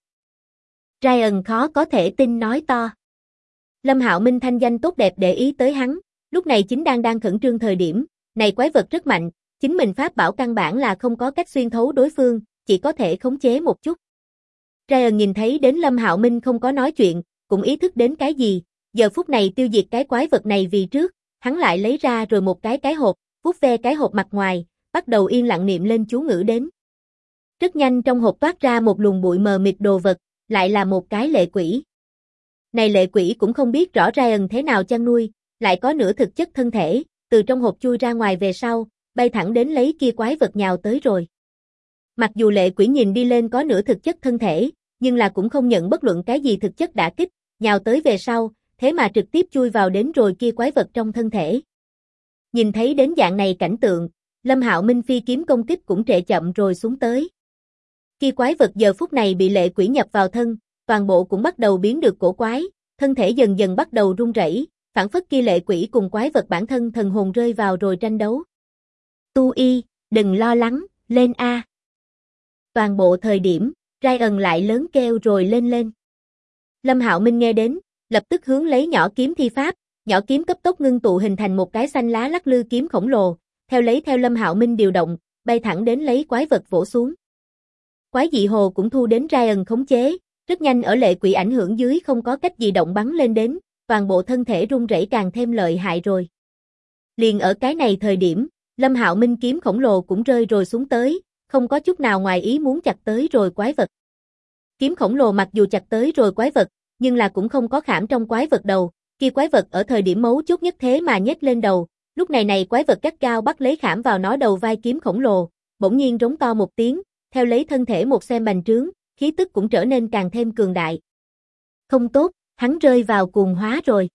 Ryan khó có thể tin nói to. Lâm Hạo Minh thanh danh tốt đẹp để ý tới hắn, lúc này chính đang khẩn trương thời điểm, này quái vật rất mạnh, chính mình pháp bảo căn bản là không có cách xuyên thấu đối phương, chỉ có thể khống chế một chút. Ryan nhìn thấy đến Lâm Hạo Minh không có nói chuyện, cũng ý thức đến cái gì, giờ phút này tiêu diệt cái quái vật này vì trước, hắn lại lấy ra rồi một cái hộp, vuốt ve cái hộp mặt ngoài, bắt đầu yên lặng niệm lên chú ngữ đến. Rất nhanh trong hộp toát ra một luồng bụi mờ mịt đồ vật, lại là một cái lệ quỷ. Này lệ quỷ cũng không biết rõ Ryan thế nào chăn nuôi, lại có nửa thực chất thân thể, từ trong hộp chui ra ngoài về sau, bay thẳng đến lấy kia quái vật nhào tới rồi. Mặc dù lệ quỷ nhìn đi lên có nửa thực chất thân thể, nhưng là cũng không nhận bất luận cái gì thực chất đả kích, nhào tới về sau, thế mà trực tiếp chui vào đến rồi kia quái vật trong thân thể. Nhìn thấy đến dạng này cảnh tượng, Lâm Hạo Minh phi kiếm công kích cũng trệ chậm rồi xuống tới. Kia quái vật giờ phút này bị lệ quỷ nhập vào thân, toàn bộ cũng bắt đầu biến được cổ quái, thân thể dần dần bắt đầu run rẩy, phản phất kia lệ quỷ cùng quái vật bản thân thần hồn rơi vào rồi tranh đấu. Tu Y, đừng lo lắng, lên A. Toàn bộ thời điểm, Ryan lại lớn kêu rồi lên. Lâm Hạo Minh nghe đến, lập tức hướng lấy nhỏ kiếm thi pháp, nhỏ kiếm cấp tốc ngưng tụ hình thành một cái xanh lá lắc lư kiếm khổng lồ, theo Lâm Hạo Minh điều động, bay thẳng đến lấy quái vật vỗ xuống. Quái dị hồ cũng thu đến Ryan khống chế, rất nhanh ở lệ quỷ ảnh hưởng dưới không có cách gì động bắn lên đến, toàn bộ thân thể run rẩy càng thêm lợi hại rồi. Liền ở cái này thời điểm, Lâm Hạo Minh kiếm khổng lồ cũng rơi rồi xuống tới, không có chút nào ngoài ý muốn chặt tới rồi quái vật. Kiếm khổng lồ mặc dù chặt tới rồi quái vật, nhưng là cũng không có khảm trong quái vật đầu, Kia quái vật ở thời điểm mấu chốt nhất thế mà nhếch lên đầu, lúc này quái vật gắt gao bắt lấy khảm vào nó đầu vai kiếm khổng lồ, bỗng nhiên rống to một tiếng, theo lấy thân thể một xem bành trướng, khí tức cũng trở nên càng thêm cường đại. Không tốt, hắn rơi vào cuồng hóa rồi.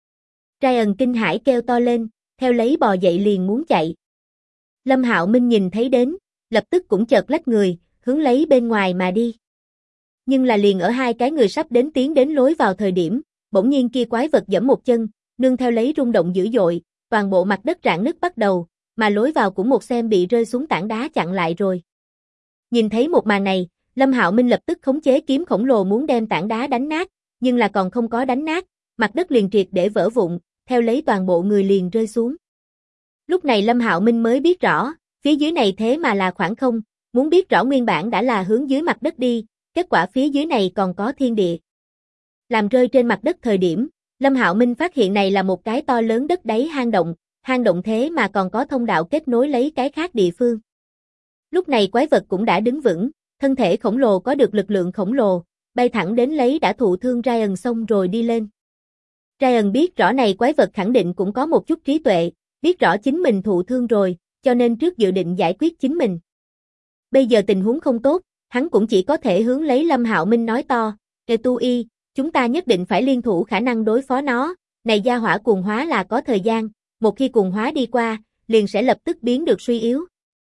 Ryan kinh hãi kêu to lên, theo lấy bò dậy liền muốn chạy. Lâm Hạo Minh nhìn thấy đến, lập tức cũng chợt lách người, hướng lấy bên ngoài mà đi. Nhưng là liền ở hai cái người sắp đến tiến đến lối vào thời điểm, bỗng nhiên kia quái vật giẫm một chân, nương theo lấy rung động dữ dội, toàn bộ mặt đất rạn nứt bắt đầu, mà lối vào cũng một xem bị rơi xuống tảng đá chặn lại rồi. Nhìn thấy một màn này, Lâm Hạo Minh lập tức khống chế kiếm khổng lồ muốn đem tảng đá đánh nát, nhưng là còn không có đánh nát, mặt đất liền triệt để vỡ vụn, theo lấy toàn bộ người liền rơi xuống. Lúc này Lâm Hạo Minh mới biết rõ, phía dưới này thế mà là khoảng không, muốn biết rõ nguyên bản đã là hướng dưới mặt đất đi, kết quả phía dưới này còn có thiên địa. Làm rơi trên mặt đất thời điểm, Lâm Hạo Minh phát hiện này là một cái to lớn đất đáy hang động thế mà còn có thông đạo kết nối lấy cái khác địa phương. Lúc này quái vật cũng đã đứng vững, thân thể khổng lồ có được lực lượng khổng lồ, bay thẳng đến lấy đã thụ thương Ryan xong rồi đi lên. Ryan biết rõ này quái vật khẳng định cũng có một chút trí tuệ, biết rõ chính mình thụ thương rồi, cho nên trước dự định giải quyết chính mình. Bây giờ tình huống không tốt, hắn cũng chỉ có thể hướng lấy Lâm Hạo Minh nói to, Tu Y, chúng ta nhất định phải liên thủ khả năng đối phó nó, này gia hỏa cuồng hóa là có thời gian, một khi cuồng hóa đi qua, liền sẽ lập tức biến được suy yếu.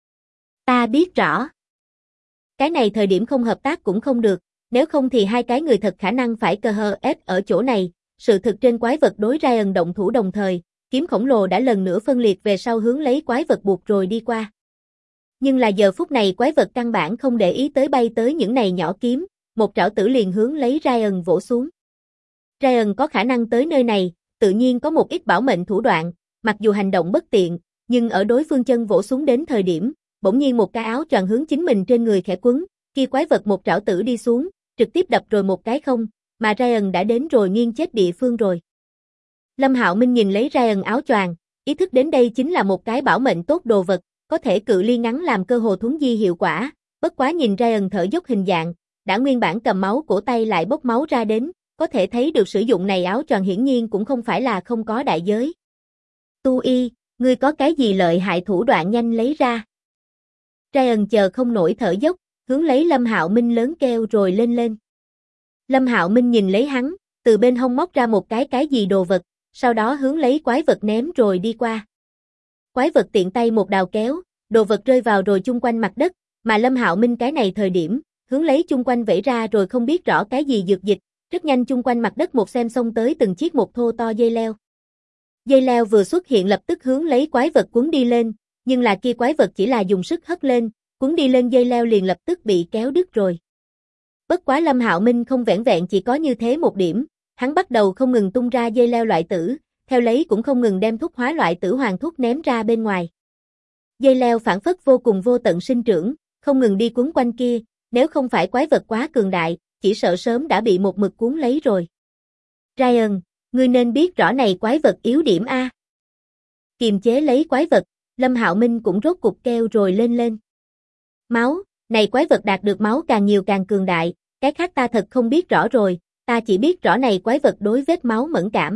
Ta biết rõ. Cái này thời điểm không hợp tác cũng không được, nếu không thì hai cái người thật khả năng phải cơ hờ ép ở chỗ này, sự thực trên quái vật đối Ryan động thủ đồng thời, kiếm khổng lồ đã lần nữa phân liệt về sau hướng lấy quái vật buộc rồi đi qua. Nhưng là giờ phút này quái vật căn bản không để ý tới bay tới những này nhỏ kiếm, một trảo tử liền hướng lấy Ryan vỗ xuống. Ryan có khả năng tới nơi này, tự nhiên có một ít bảo mệnh thủ đoạn, mặc dù hành động bất tiện, nhưng ở đối phương chân vỗ xuống đến thời điểm, bỗng nhiên một cái áo choàng hướng chính mình trên người khẽ quấn, kia quái vật một trảo tử đi xuống, trực tiếp đập rồi một cái không, mà Ryan đã đến rồi nghiêng chết địa phương rồi. Lâm Hạo Minh nhìn lấy Ryan áo choàng, ý thức đến đây chính là một cái bảo mệnh tốt đồ vật, có thể cự ly ngắn làm cơ hồ thuấn di hiệu quả, bất quá nhìn Ryan thở dốc hình dạng, đã nguyên bản cầm máu cổ tay lại bốc máu ra đến, có thể thấy được sử dụng này áo choàng hiển nhiên cũng không phải là không có đại giới. Tu Y, ngươi có cái gì lợi hại thủ đoạn nhanh lấy ra. Ryan chờ không nổi thở dốc, hướng lấy Lâm Hạo Minh lớn kêu rồi lên. Lâm Hạo Minh nhìn lấy hắn, từ bên hông móc ra một cái gì đồ vật, sau đó hướng lấy quái vật ném rồi đi qua. Quái vật tiện tay một đào kéo, đồ vật rơi vào rồi chung quanh mặt đất, mà Lâm Hạo Minh cái này thời điểm, hướng lấy chung quanh vẫy ra rồi không biết rõ cái gì dược dịch, rất nhanh chung quanh mặt đất một xem xông tới từng chiếc một thô to dây leo. Dây leo vừa xuất hiện lập tức hướng lấy quái vật cuốn đi lên, nhưng là kia quái vật chỉ là dùng sức hất lên, cuốn đi lên dây leo liền lập tức bị kéo đứt rồi. Bất quá Lâm Hạo Minh không vẻn vẹn chỉ có như thế một điểm, hắn bắt đầu không ngừng tung ra dây leo loại tử, theo lấy cũng không ngừng đem thuốc hóa loại tử hoàng thuốc ném ra bên ngoài. Dây leo phản phất vô cùng vô tận sinh trưởng, không ngừng đi cuốn quanh kia, nếu không phải quái vật quá cường đại, chỉ sợ sớm đã bị một mực cuốn lấy rồi. Ryan, ngươi nên biết rõ này quái vật yếu điểm a. Kiềm chế lấy quái vật, Lâm Hạo Minh cũng rốt cục kêu rồi lên. Máu, này quái vật đạt được máu càng nhiều càng cường đại, cái khác ta thật không biết rõ rồi, ta chỉ biết rõ này quái vật đối vết máu mẫn cảm.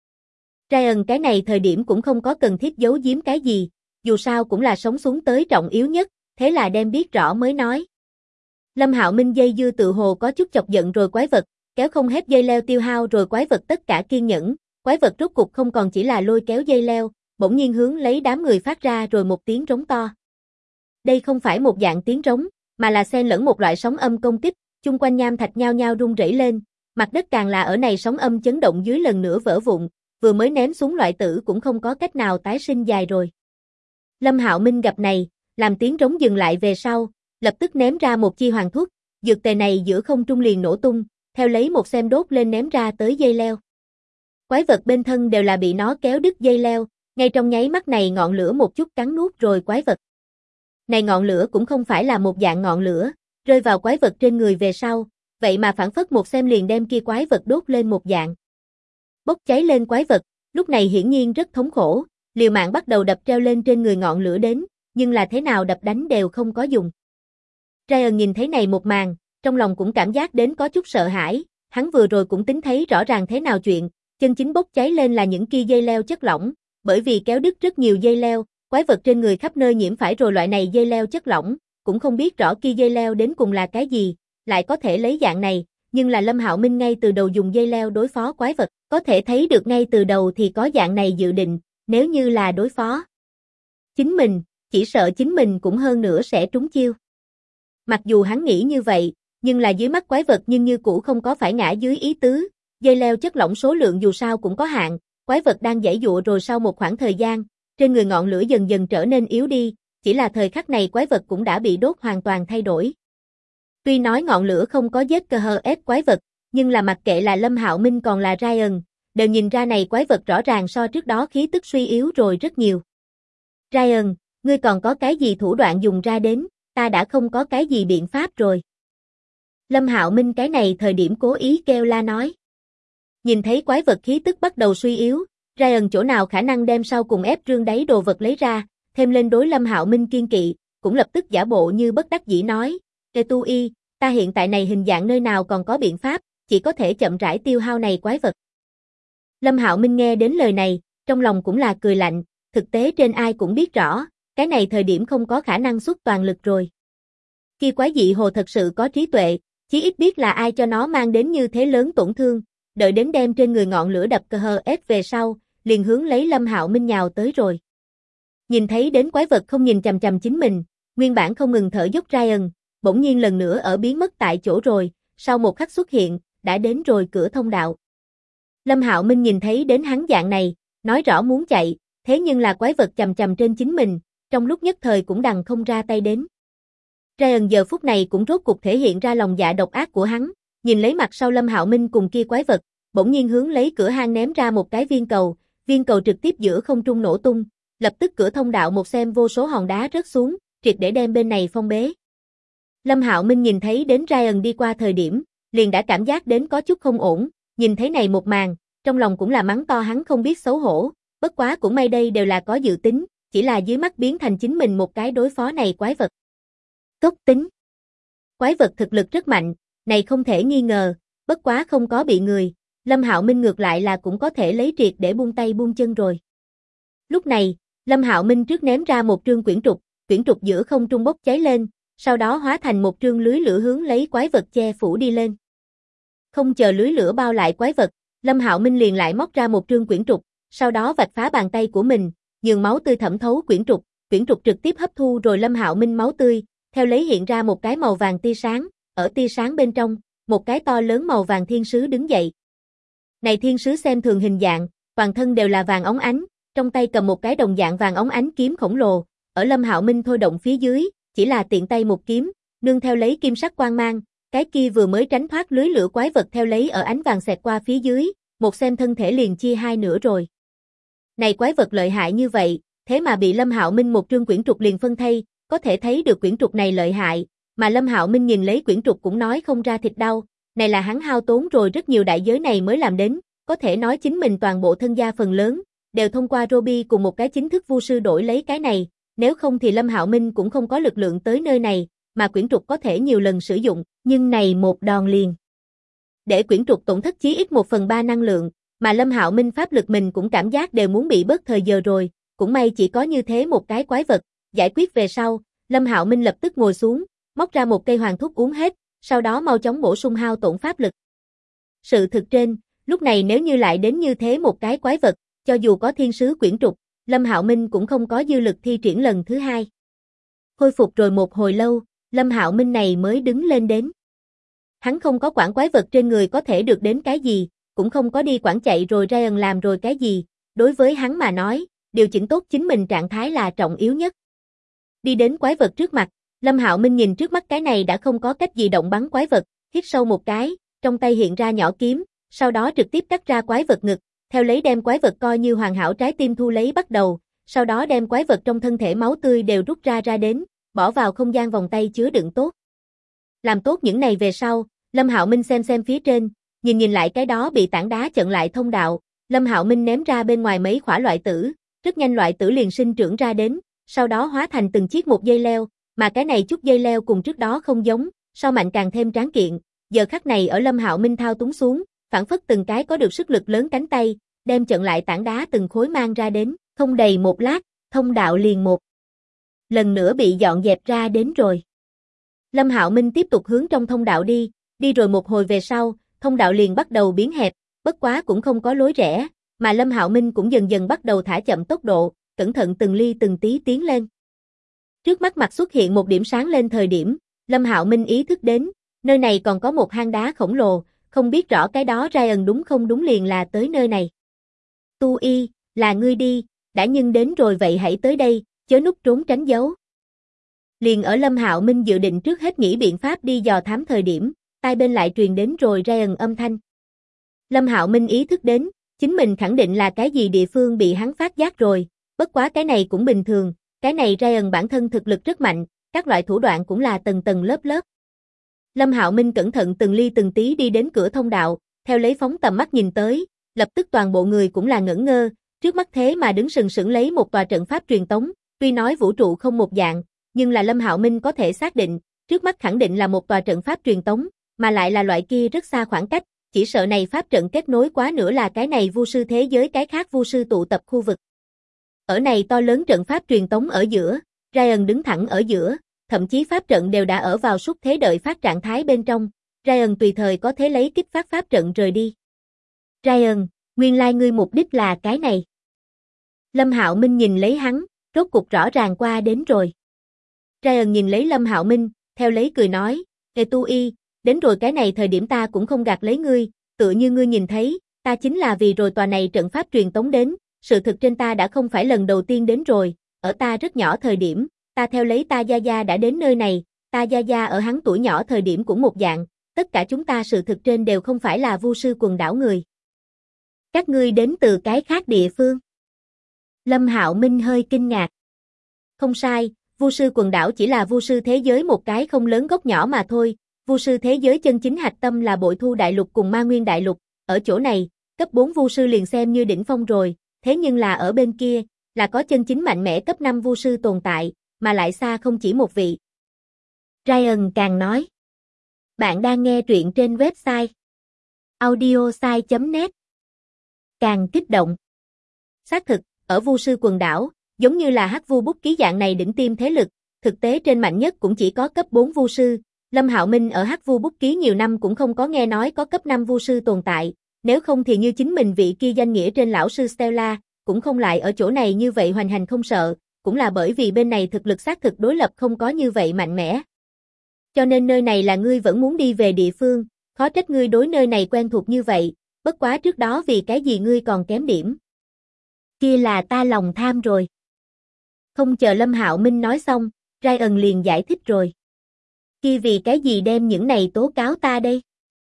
Ryan cái này thời điểm cũng không có cần thiết giấu giếm cái gì, dù sao cũng là sống xuống tới trọng yếu nhất, thế là đem biết rõ mới nói. Lâm Hạo Minh dây dưa tự hồ có chút chọc giận rồi quái vật, kéo không hết dây leo tiêu hao rồi quái vật tất cả kiên nhẫn, quái vật rốt cục không còn chỉ là lôi kéo dây leo, bỗng nhiên hướng lấy đám người phát ra rồi một tiếng rống to. Đây không phải một dạng tiếng rống, mà là xen lẫn một loại sóng âm công kích, chung quanh nham thạch nhao nhao rung rẩy lên, mặt đất càng là ở này sóng âm chấn động dưới lần nữa vỡ vụn, vừa mới ném xuống loại tử cũng không có cách nào tái sinh dài rồi. Lâm Hạo Minh gặp này, làm tiếng rống dừng lại về sau, lập tức ném ra một chi hoàng thuốc, dược tề này giữa không trung liền nổ tung, theo lấy một xem đốt lên ném ra tới dây leo. Quái vật bên thân đều là bị nó kéo đứt dây leo, ngay trong nháy mắt này ngọn lửa một chút cắn nuốt rồi quái vật. Này ngọn lửa cũng không phải là một dạng ngọn lửa, rơi vào quái vật trên người về sau, vậy mà phản phất một xem liền đem kia quái vật đốt lên một dạng. Bốc cháy lên quái vật, lúc này hiển nhiên rất thống khổ, liều mạng bắt đầu đập treo lên trên người ngọn lửa đến, nhưng là thế nào đập đánh đều không có dùng. Ryan nhìn thấy này một màn, trong lòng cũng cảm giác đến có chút sợ hãi, hắn vừa rồi cũng tính thấy rõ ràng thế nào chuyện, Chân chính bốc cháy lên là những kia dây leo chất lỏng, bởi vì kéo đứt rất nhiều dây leo, quái vật trên người khắp nơi nhiễm phải rồi loại này dây leo chất lỏng, cũng không biết rõ kia dây leo đến cùng là cái gì, lại có thể lấy dạng này, nhưng là Lâm Hạo Minh ngay từ đầu dùng dây leo đối phó quái vật, có thể thấy được ngay từ đầu thì có dạng này dự định, nếu như là đối phó chính mình, chỉ sợ chính mình cũng hơn nữa sẽ trúng chiêu. Mặc dù hắn nghĩ như vậy, nhưng là dưới mắt quái vật nhưng như cũ không có phải ngã dưới ý tứ, dây leo chất lỏng số lượng dù sao cũng có hạn, quái vật đang giãy giụa rồi sau một khoảng thời gian, trên người ngọn lửa dần dần trở nên yếu đi, chỉ là thời khắc này quái vật cũng đã bị đốt hoàn toàn thay đổi. Tuy nói ngọn lửa không có giết cơ hờ ép quái vật, nhưng là mặc kệ là Lâm Hạo Minh còn là Ryan, đều nhìn ra này quái vật rõ ràng so trước đó khí tức suy yếu rồi rất nhiều. Ryan, ngươi còn có cái gì thủ đoạn dùng ra đến, ta đã không có cái gì biện pháp rồi. Lâm Hạo Minh cái này thời điểm cố ý kêu la nói. Nhìn thấy quái vật khí tức bắt đầu suy yếu, Ryan chỗ nào khả năng đem sau cùng ép rương đáy đồ vật lấy ra, thêm lên đối Lâm Hạo Minh kiên kỵ, cũng lập tức giả bộ như bất đắc dĩ nói, Tui, ta hiện tại này hình dạng nơi nào còn có biện pháp, chỉ có thể chậm rãi tiêu hao này quái vật. Lâm Hạo Minh nghe đến lời này, trong lòng cũng là cười lạnh, thực tế trên ai cũng biết rõ, cái này thời điểm không có khả năng xuất toàn lực rồi. Khi quái dị hồ thật sự có trí tuệ, chí ít biết là ai cho nó mang đến như thế lớn tổn thương, đợi đến đem trên người ngọn lửa đập cơ hờ ép về sau, liền hướng lấy Lâm Hạo Minh nhào tới rồi. Nhìn thấy đến quái vật không nhìn chằm chằm chính mình, nguyên bản không ngừng thở dốc Ryan, bỗng nhiên lần nữa ở biến mất tại chỗ rồi, sau một khắc xuất hiện, đã đến rồi cửa thông đạo. Lâm Hạo Minh nhìn thấy đến hắn dạng này, nói rõ muốn chạy, thế nhưng là quái vật chằm chằm trên chính mình, trong lúc nhất thời cũng đằng không ra tay đến. Ryan giờ phút này cũng rốt cục thể hiện ra lòng dạ độc ác của hắn, nhìn lấy mặt sau Lâm Hạo Minh cùng kia quái vật, bỗng nhiên hướng lấy cửa hang ném ra một cái viên cầu trực tiếp giữa không trung nổ tung, lập tức cửa thông đạo một xem vô số hòn đá rớt xuống, triệt để đem bên này phong bế. Lâm Hạo Minh nhìn thấy đến Ryan đi qua thời điểm, liền đã cảm giác đến có chút không ổn, nhìn thấy này một màn, trong lòng cũng là mắng to hắn không biết xấu hổ, bất quá cũng may đây đều là có dự tính, chỉ là dưới mắt biến thành chính mình một cái đối phó này quái vật. Cốc tính. Quái vật thực lực rất mạnh, này không thể nghi ngờ, bất quá không có bị người, Lâm Hạo Minh ngược lại là cũng có thể lấy triệt để buông tay buông chân rồi. Lúc này, Lâm Hạo Minh trước ném ra một trương quyển trục giữa không trung bốc cháy lên, sau đó hóa thành một trương lưới lửa hướng lấy quái vật che phủ đi lên. Không chờ lưới lửa bao lại quái vật, Lâm Hạo Minh liền lại móc ra một trương quyển trục, sau đó vạch phá bàn tay của mình, nhường máu tươi thẩm thấu quyển trục trực tiếp hấp thu rồi Lâm Hạo Minh máu tươi, theo lấy hiện ra một cái màu vàng tia sáng, ở tia sáng bên trong, một cái to lớn màu vàng thiên sứ đứng dậy. Này thiên sứ xem thường hình dạng, toàn thân đều là vàng óng ánh, trong tay cầm một cái đồng dạng vàng óng ánh kiếm khổng lồ, ở Lâm Hạo Minh thôi động phía dưới, chỉ là tiện tay một kiếm, nương theo lấy kim sắc quang mang, cái kia vừa mới tránh thoát lưới lửa quái vật theo lấy ở ánh vàng xẹt qua phía dưới, một xem thân thể liền chia hai nửa rồi. Này quái vật lợi hại như vậy, thế mà bị Lâm Hạo Minh một trương quyển trục liền phân thây, có thể thấy được quyển trục này lợi hại, mà Lâm Hạo Minh nhìn lấy quyển trục cũng nói không ra thịt đau, này là hắn hao tốn rồi rất nhiều đại giới này mới làm đến, có thể nói chính mình toàn bộ thân gia phần lớn, đều thông qua Robbie cùng một cái chính thức vu sư đổi lấy cái này, nếu không thì Lâm Hạo Minh cũng không có lực lượng tới nơi này, mà quyển trục có thể nhiều lần sử dụng, nhưng này một đòn liền. Để quyển trục tổn thất chí ít 1/3 năng lượng, mà Lâm Hạo Minh pháp lực mình cũng cảm giác đều muốn bị bớt thời giờ rồi, cũng may chỉ có như thế một cái quái vật, giải quyết về sau, Lâm Hạo Minh lập tức ngồi xuống, móc ra một cây hoàng thuốc uống hết, sau đó mau chóng bổ sung hao tổn pháp lực. Sự thực trên, lúc này nếu như lại đến như thế một cái quái vật, cho dù có thiên sứ quyển trục, Lâm Hạo Minh cũng không có dư lực thi triển lần thứ hai. Khôi phục rồi một hồi lâu, Lâm Hạo Minh này mới đứng lên đến. Hắn không có quản quái vật trên người có thể được đến cái gì, cũng không có đi quản chạy rồi Ryan làm rồi cái gì, đối với hắn mà nói, điều chỉnh tốt chính mình trạng thái là trọng yếu nhất. Đi đến quái vật trước mặt, Lâm Hạo Minh nhìn trước mắt cái này đã không có cách gì động bắn quái vật, hít sâu một cái, trong tay hiện ra nhỏ kiếm, sau đó trực tiếp cắt ra quái vật ngực, theo lấy đem quái vật coi như hoàn hảo trái tim thu lấy bắt đầu, sau đó đem quái vật trong thân thể máu tươi đều rút ra đến, bỏ vào không gian vòng tay chứa đựng tốt. Làm tốt những này về sau, Lâm Hạo Minh xem phía trên, nhìn lại cái đó bị tảng đá chặn lại thông đạo, Lâm Hạo Minh ném ra bên ngoài mấy khỏa loại tử, rất nhanh loại tử liền sinh trưởng ra đến, sau đó hóa thành từng chiếc một dây leo, mà cái này chút dây leo cùng trước đó không giống, sau mạnh càng thêm tráng kiện, giờ khắc này ở Lâm Hạo Minh thao túng xuống, phảng phất từng cái có được sức lực lớn cánh tay, đem chặn lại tảng đá từng khối mang ra đến, không đầy một lát, thông đạo liền một lần nữa bị dọn dẹp ra đến rồi. Lâm Hạo Minh tiếp tục hướng trong thông đạo đi rồi một hồi về sau, thông đạo liền bắt đầu biến hẹp, bất quá cũng không có lối rẽ, mà Lâm Hạo Minh cũng dần dần bắt đầu thả chậm tốc độ, cẩn thận từng ly từng tí tiến lên. Trước mắt mặt xuất hiện một điểm sáng lên thời điểm, Lâm Hạo Minh ý thức đến, nơi này còn có một hang đá khổng lồ, không biết rõ cái đó Ryan đúng không đúng liền là tới nơi này. Tu Y, là ngươi đi, đã nhưng đến rồi vậy hãy tới đây, chớ núp trốn tránh giấu. Liền ở Lâm Hạo Minh dự định trước hết nghĩ biện pháp đi dò thám thời điểm, tai bên lại truyền đến rồi Ryan âm thanh. Lâm Hạo Minh ý thức đến, chính mình khẳng định là cái gì địa phương bị hắn phát giác rồi, bất quá cái này cũng bình thường, cái này Ryan bản thân thực lực rất mạnh, các loại thủ đoạn cũng là tầng tầng lớp lớp. Lâm Hạo Minh cẩn thận từng ly từng tí đi đến cửa thông đạo, theo lấy phóng tầm mắt nhìn tới, lập tức toàn bộ người cũng là ngẩn ngơ, trước mắt thế mà đứng sừng sững lấy một tòa trận pháp truyền tống, tuy nói vũ trụ không một dạng, nhưng là Lâm Hạo Minh có thể xác định, trước mắt khẳng định là một tòa trận pháp truyền tống, mà lại là loại kia rất xa khoảng cách, chỉ sợ này pháp trận kết nối quá nữa là cái này vu sư thế giới cái khác vu sư tụ tập khu vực. Ở này to lớn trận pháp truyền tống ở giữa, Ryan đứng thẳng ở giữa, thậm chí pháp trận đều đã ở vào xúc thế đợi phát trạng thái bên trong, Ryan tùy thời có thể lấy kích phát pháp trận rời đi. Ryan, nguyên lai ngươi mục đích là cái này. Lâm Hạo Minh nhìn lấy hắn, rốt cục rõ ràng qua đến rồi. Ryan nhìn lấy Lâm Hạo Minh, theo lấy cười nói, "Ê Tu Y, đến rồi cái này thời điểm ta cũng không gạt lấy ngươi, tựa như ngươi nhìn thấy, ta chính là vì rồi tòa này trận pháp truyền tống đến, sự thực trên ta đã không phải lần đầu tiên đến rồi, ở ta rất nhỏ thời điểm, ta theo lấy ta gia gia đã đến nơi này, ta gia gia ở hắn tuổi nhỏ thời điểm cũng một dạng, tất cả chúng ta sự thực trên đều không phải là vu sư quần đảo người. Các ngươi đến từ cái khác địa phương." Lâm Hạo Minh hơi kinh ngạc. Không sai, vu sư quần đảo chỉ là vu sư thế giới một cái không lớn gốc nhỏ mà thôi, vu sư thế giới chân chính hạch tâm là Bội Thu Đại Lục cùng Ma Nguyên Đại Lục, ở chỗ này, cấp 4 vu sư liền xem như đỉnh phong rồi, thế nhưng là ở bên kia, là có chân chính mạnh mẽ cấp 5 vu sư tồn tại, mà lại xa không chỉ một vị. Ryan càng nói. Bạn đang nghe truyện trên website audiosai.net. Càng kích động. Xác thực, ở vu sư quần đảo, giống như là Hắc Vu Bút Ký dạng này đỉnh tiêm thế lực, thực tế trên mạnh nhất cũng chỉ có cấp 4 vu sư. Lâm Hạo Minh ở Hắc Vu Bút Ký nhiều năm cũng không có nghe nói có cấp 5 vu sư tồn tại, nếu không thì như chính mình vị kia danh nghĩa trên lão sư Stella, cũng không lại ở chỗ này như vậy hoành hành không sợ, cũng là bởi vì bên này thực lực xác thực đối lập không có như vậy mạnh mẽ. Cho nên nơi này là ngươi vẫn muốn đi về địa phương, khó trách ngươi đối nơi này quen thuộc như vậy, bất quá trước đó vì cái gì ngươi còn kém điểm. Kia là ta lòng tham rồi. Không chờ Lâm Hạo Minh nói xong, Ryan liền giải thích rồi. Kia vì cái gì đem những này tố cáo ta đây?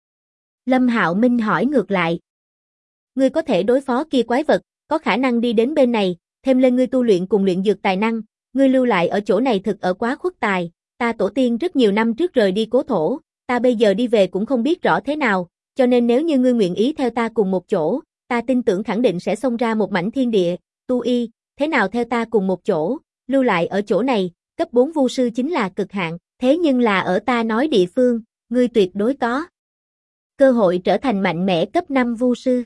Lâm Hạo Minh hỏi ngược lại. Ngươi có thể đối phó kia quái vật, có khả năng đi đến bên này, thêm lên ngươi tu luyện cùng luyện dược tài năng, ngươi lưu lại ở chỗ này thực ở quá khuất tài, ta tổ tiên rất nhiều năm trước rời đi cố thổ, ta bây giờ đi về cũng không biết rõ thế nào, cho nên nếu như ngươi nguyện ý theo ta cùng một chỗ, ta tin tưởng khẳng định sẽ xông ra một mảnh thiên địa, Tu Y, thế nào theo ta cùng một chỗ, lưu lại ở chỗ này, cấp 4 vu sư chính là cực hạn, thế nhưng là ở ta nói địa phương, ngươi tuyệt đối có cơ hội trở thành mạnh mẽ cấp 5 vu sư.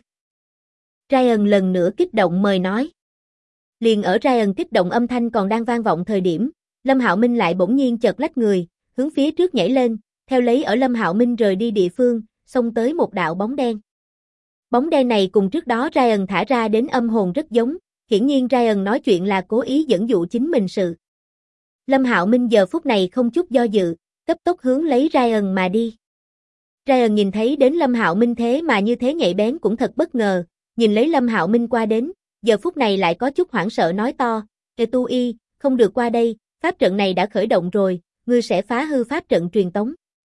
Ryan lần nữa kích động mời nói. Liền ở Ryan kích động âm thanh còn đang vang vọng thời điểm, Lâm Hạo Minh lại bỗng nhiên chợt lách người, hướng phía trước nhảy lên, theo lấy ở Lâm Hạo Minh rời đi địa phương, xông tới một đạo bóng đen. Bóng đen này cùng trước đó Ryan thả ra đến âm hồn rất giống, hiển nhiên Ryan nói chuyện là cố ý dẫn dụ chính mình sự. Lâm Hạo Minh giờ phút này không chút do dự, cấp tốc hướng lấy Ryan mà đi. Ryan nhìn thấy đến Lâm Hạo Minh thế mà như thế nhạy bén cũng thật bất ngờ, nhìn lấy Lâm Hạo Minh qua đến, giờ phút này lại có chút hoảng sợ nói to, "Ê Tu Y, không được qua đây, pháp trận này đã khởi động rồi, ngươi sẽ phá hư pháp trận truyền tống."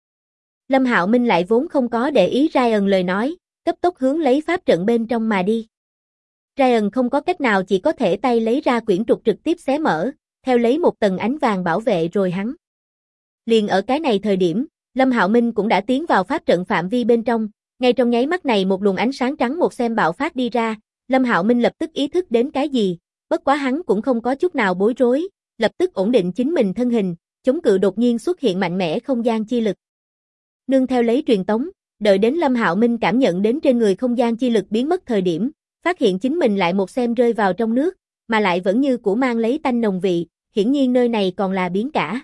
Lâm Hạo Minh lại vốn không có để ý Ryan lời nói, cấp tốc hướng lấy pháp trận bên trong mà đi. Ryan không có cách nào chỉ có thể tay lấy ra quyển trục trực tiếp xé mở, theo lấy một tầng ánh vàng bảo vệ rồi hắn. Liền ở cái này thời điểm, Lâm Hạo Minh cũng đã tiến vào pháp trận phạm vi bên trong, ngay trong nháy mắt này một luồng ánh sáng trắng một xem bạo phát đi ra, Lâm Hạo Minh lập tức ý thức đến cái gì, bất quá hắn cũng không có chút nào bối rối, lập tức ổn định chính mình thân hình, chống cự đột nhiên xuất hiện mạnh mẽ không gian chi lực. Nương theo lấy truyền tống, đợi đến Lâm Hạo Minh cảm nhận đến trên người không gian chi lực biến mất thời điểm, phát hiện chính mình lại một xem rơi vào trong nước, mà lại vẫn như cũ mang lấy tanh nồng vị, hiển nhiên nơi này còn là biển cả.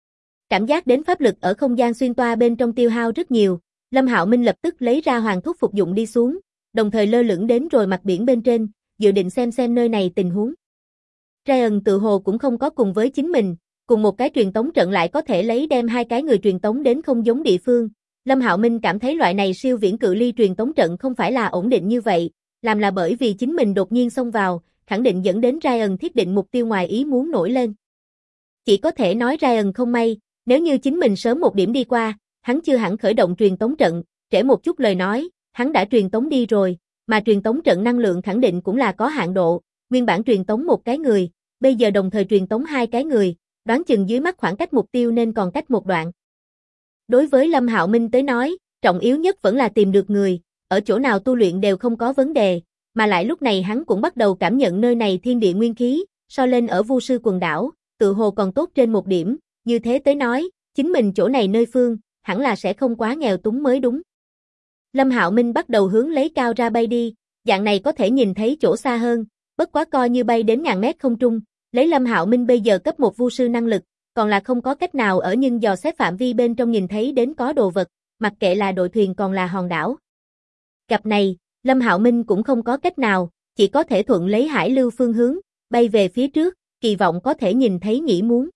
Cảm giác đến pháp lực ở không gian xuyên toa bên trong tiêu hao rất nhiều, Lâm Hạo Minh lập tức lấy ra hoàng thuốc phục dụng đi xuống, đồng thời lơ lửng đến rồi mặt biển bên trên, dự định xem nơi này tình huống. Ryan tự hồ cũng không có cùng với chính mình, cùng một cái truyền tống trận lại có thể lấy đem hai cái người truyền tống đến không giống địa phương. Lâm Hạo Minh cảm thấy loại này siêu viễn cự ly truyền tống trận không phải là ổn định như vậy, làm là bởi vì chính mình đột nhiên xông vào, khẳng định dẫn đến Ryan thiết định mục tiêu ngoài ý muốn nổi lên. Chỉ có thể nói Ryan không may, nếu như chính mình sớm một điểm đi qua, hắn chưa hẳn khởi động truyền tống trận, trễ một chút lời nói, hắn đã truyền tống đi rồi, mà truyền tống trận năng lượng khẳng định cũng là có hạn độ, nguyên bản truyền tống một cái người, bây giờ đồng thời truyền tống hai cái người, đoán chừng dưới mắt khoảng cách mục tiêu nên còn cách một đoạn. Đối với Lâm Hạo Minh tới nói, trọng yếu nhất vẫn là tìm được người, ở chỗ nào tu luyện đều không có vấn đề, mà lại lúc này hắn cũng bắt đầu cảm nhận nơi này thiên địa nguyên khí, so lên ở Vu Sư quần đảo, tự hồ còn tốt trên một điểm, như thế tới nói, chính mình chỗ này nơi phương, hẳn là sẽ không quá nghèo túng mới đúng. Lâm Hạo Minh bắt đầu hướng lấy cao ra bay đi, dạng này có thể nhìn thấy chỗ xa hơn, bất quá coi như bay đến ngàn mét không trung, lấy Lâm Hạo Minh bây giờ cấp 1 Vu Sư năng lực, còn là không có cách nào ở nhưng dò xét phạm vi bên trong nhìn thấy đến có đồ vật, mặc kệ là đội thuyền còn là hòn đảo. Cặp này, Lâm Hạo Minh cũng không có cách nào, chỉ có thể thuận lấy hải lưu phương hướng, bay về phía trước, kỳ vọng có thể nhìn thấy nghĩ muốn.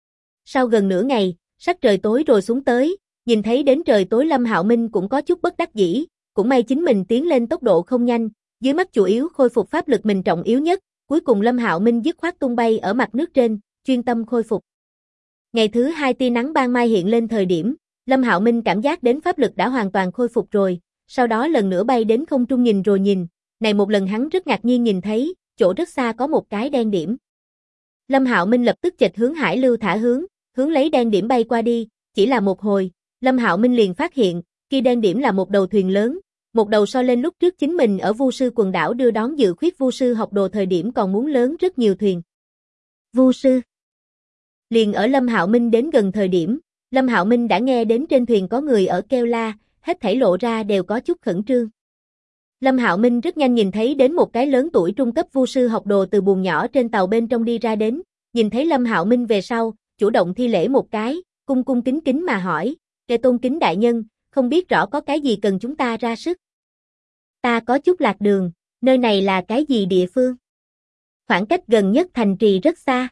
Sau gần nửa ngày, sắc trời tối rồi xuống tới, nhìn thấy đến trời tối Lâm Hạo Minh cũng có chút bất đắc dĩ, cũng may chính mình tiến lên tốc độ không nhanh, dưới mắt chủ yếu khôi phục pháp lực mình trọng yếu nhất, cuối cùng Lâm Hạo Minh dứt khoát tung bay ở mặt nước trên, chuyên tâm khôi phục. Ngày thứ 2 tia nắng ban mai hiện lên thời điểm, Lâm Hạo Minh cảm giác đến pháp lực đã hoàn toàn khôi phục rồi, sau đó lần nữa bay đến không trung nhìn rồi nhìn, này một lần hắn rất ngạc nhiên nhìn thấy, chỗ rất xa có một cái đen điểm. Lâm Hạo Minh lập tức chệch hướng hải lưu thả hướng lấy đen điểm bay qua đi, chỉ là một hồi, Lâm Hạo Minh liền phát hiện, kia đen điểm là một đầu thuyền lớn, một đầu so lên lúc trước chính mình ở Vu Sư quần đảo đưa đón dự khuyết Vu Sư học đồ thời điểm còn muốn lớn rất nhiều thuyền. Vu Sư. Liền ở Lâm Hạo Minh đến gần thời điểm, Lâm Hạo Minh đã nghe đến trên thuyền có người ở kêu la, hết thảy lộ ra đều có chút khẩn trương. Lâm Hạo Minh rất nhanh nhìn thấy đến một cái lớn tuổi trung cấp Vu Sư học đồ từ buồng nhỏ trên tàu bên trong đi ra đến, nhìn thấy Lâm Hạo Minh về sau, chủ động thi lễ một cái, cung cung kính kính mà hỏi, "Kẻ tôn kính đại nhân, không biết rõ có cái gì cần chúng ta ra sức?" "Ta có chút lạc đường, nơi này là cái gì địa phương?" "Khoảng cách gần nhất thành trì rất xa."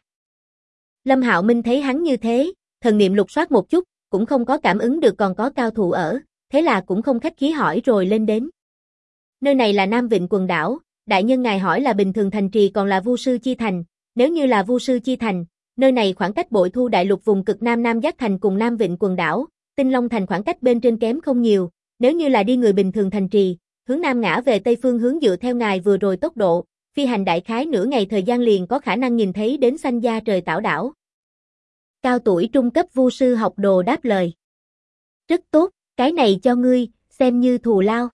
Lâm Hạo Minh thấy hắn như thế, thần niệm lục soát một chút, cũng không có cảm ứng được còn có cao thủ ở, thế là cũng không khách khí hỏi rồi lên đến. "Nơi này là Nam Vịnh quần đảo, đại nhân ngài hỏi là bình thường thành trì còn là Vu Sư chi thành, nếu như là Vu Sư chi thành, nơi này khoảng cách Bội Thu đại lục vùng cực Nam Nam Giác thành cùng Nam Vịnh quần đảo, Tinh Long thành khoảng cách bên trên kém không nhiều, nếu như là đi người bình thường thành trì, hướng Nam ngã về Tây phương hướng dựa theo ngài vừa rồi tốc độ, phi hành đại khái nửa ngày thời gian liền có khả năng nhìn thấy đến xanh da trời Tảo đảo." Cao tuổi trung cấp Vu Sư học đồ đáp lời. "Rất tốt, cái này cho ngươi, xem như thù lao."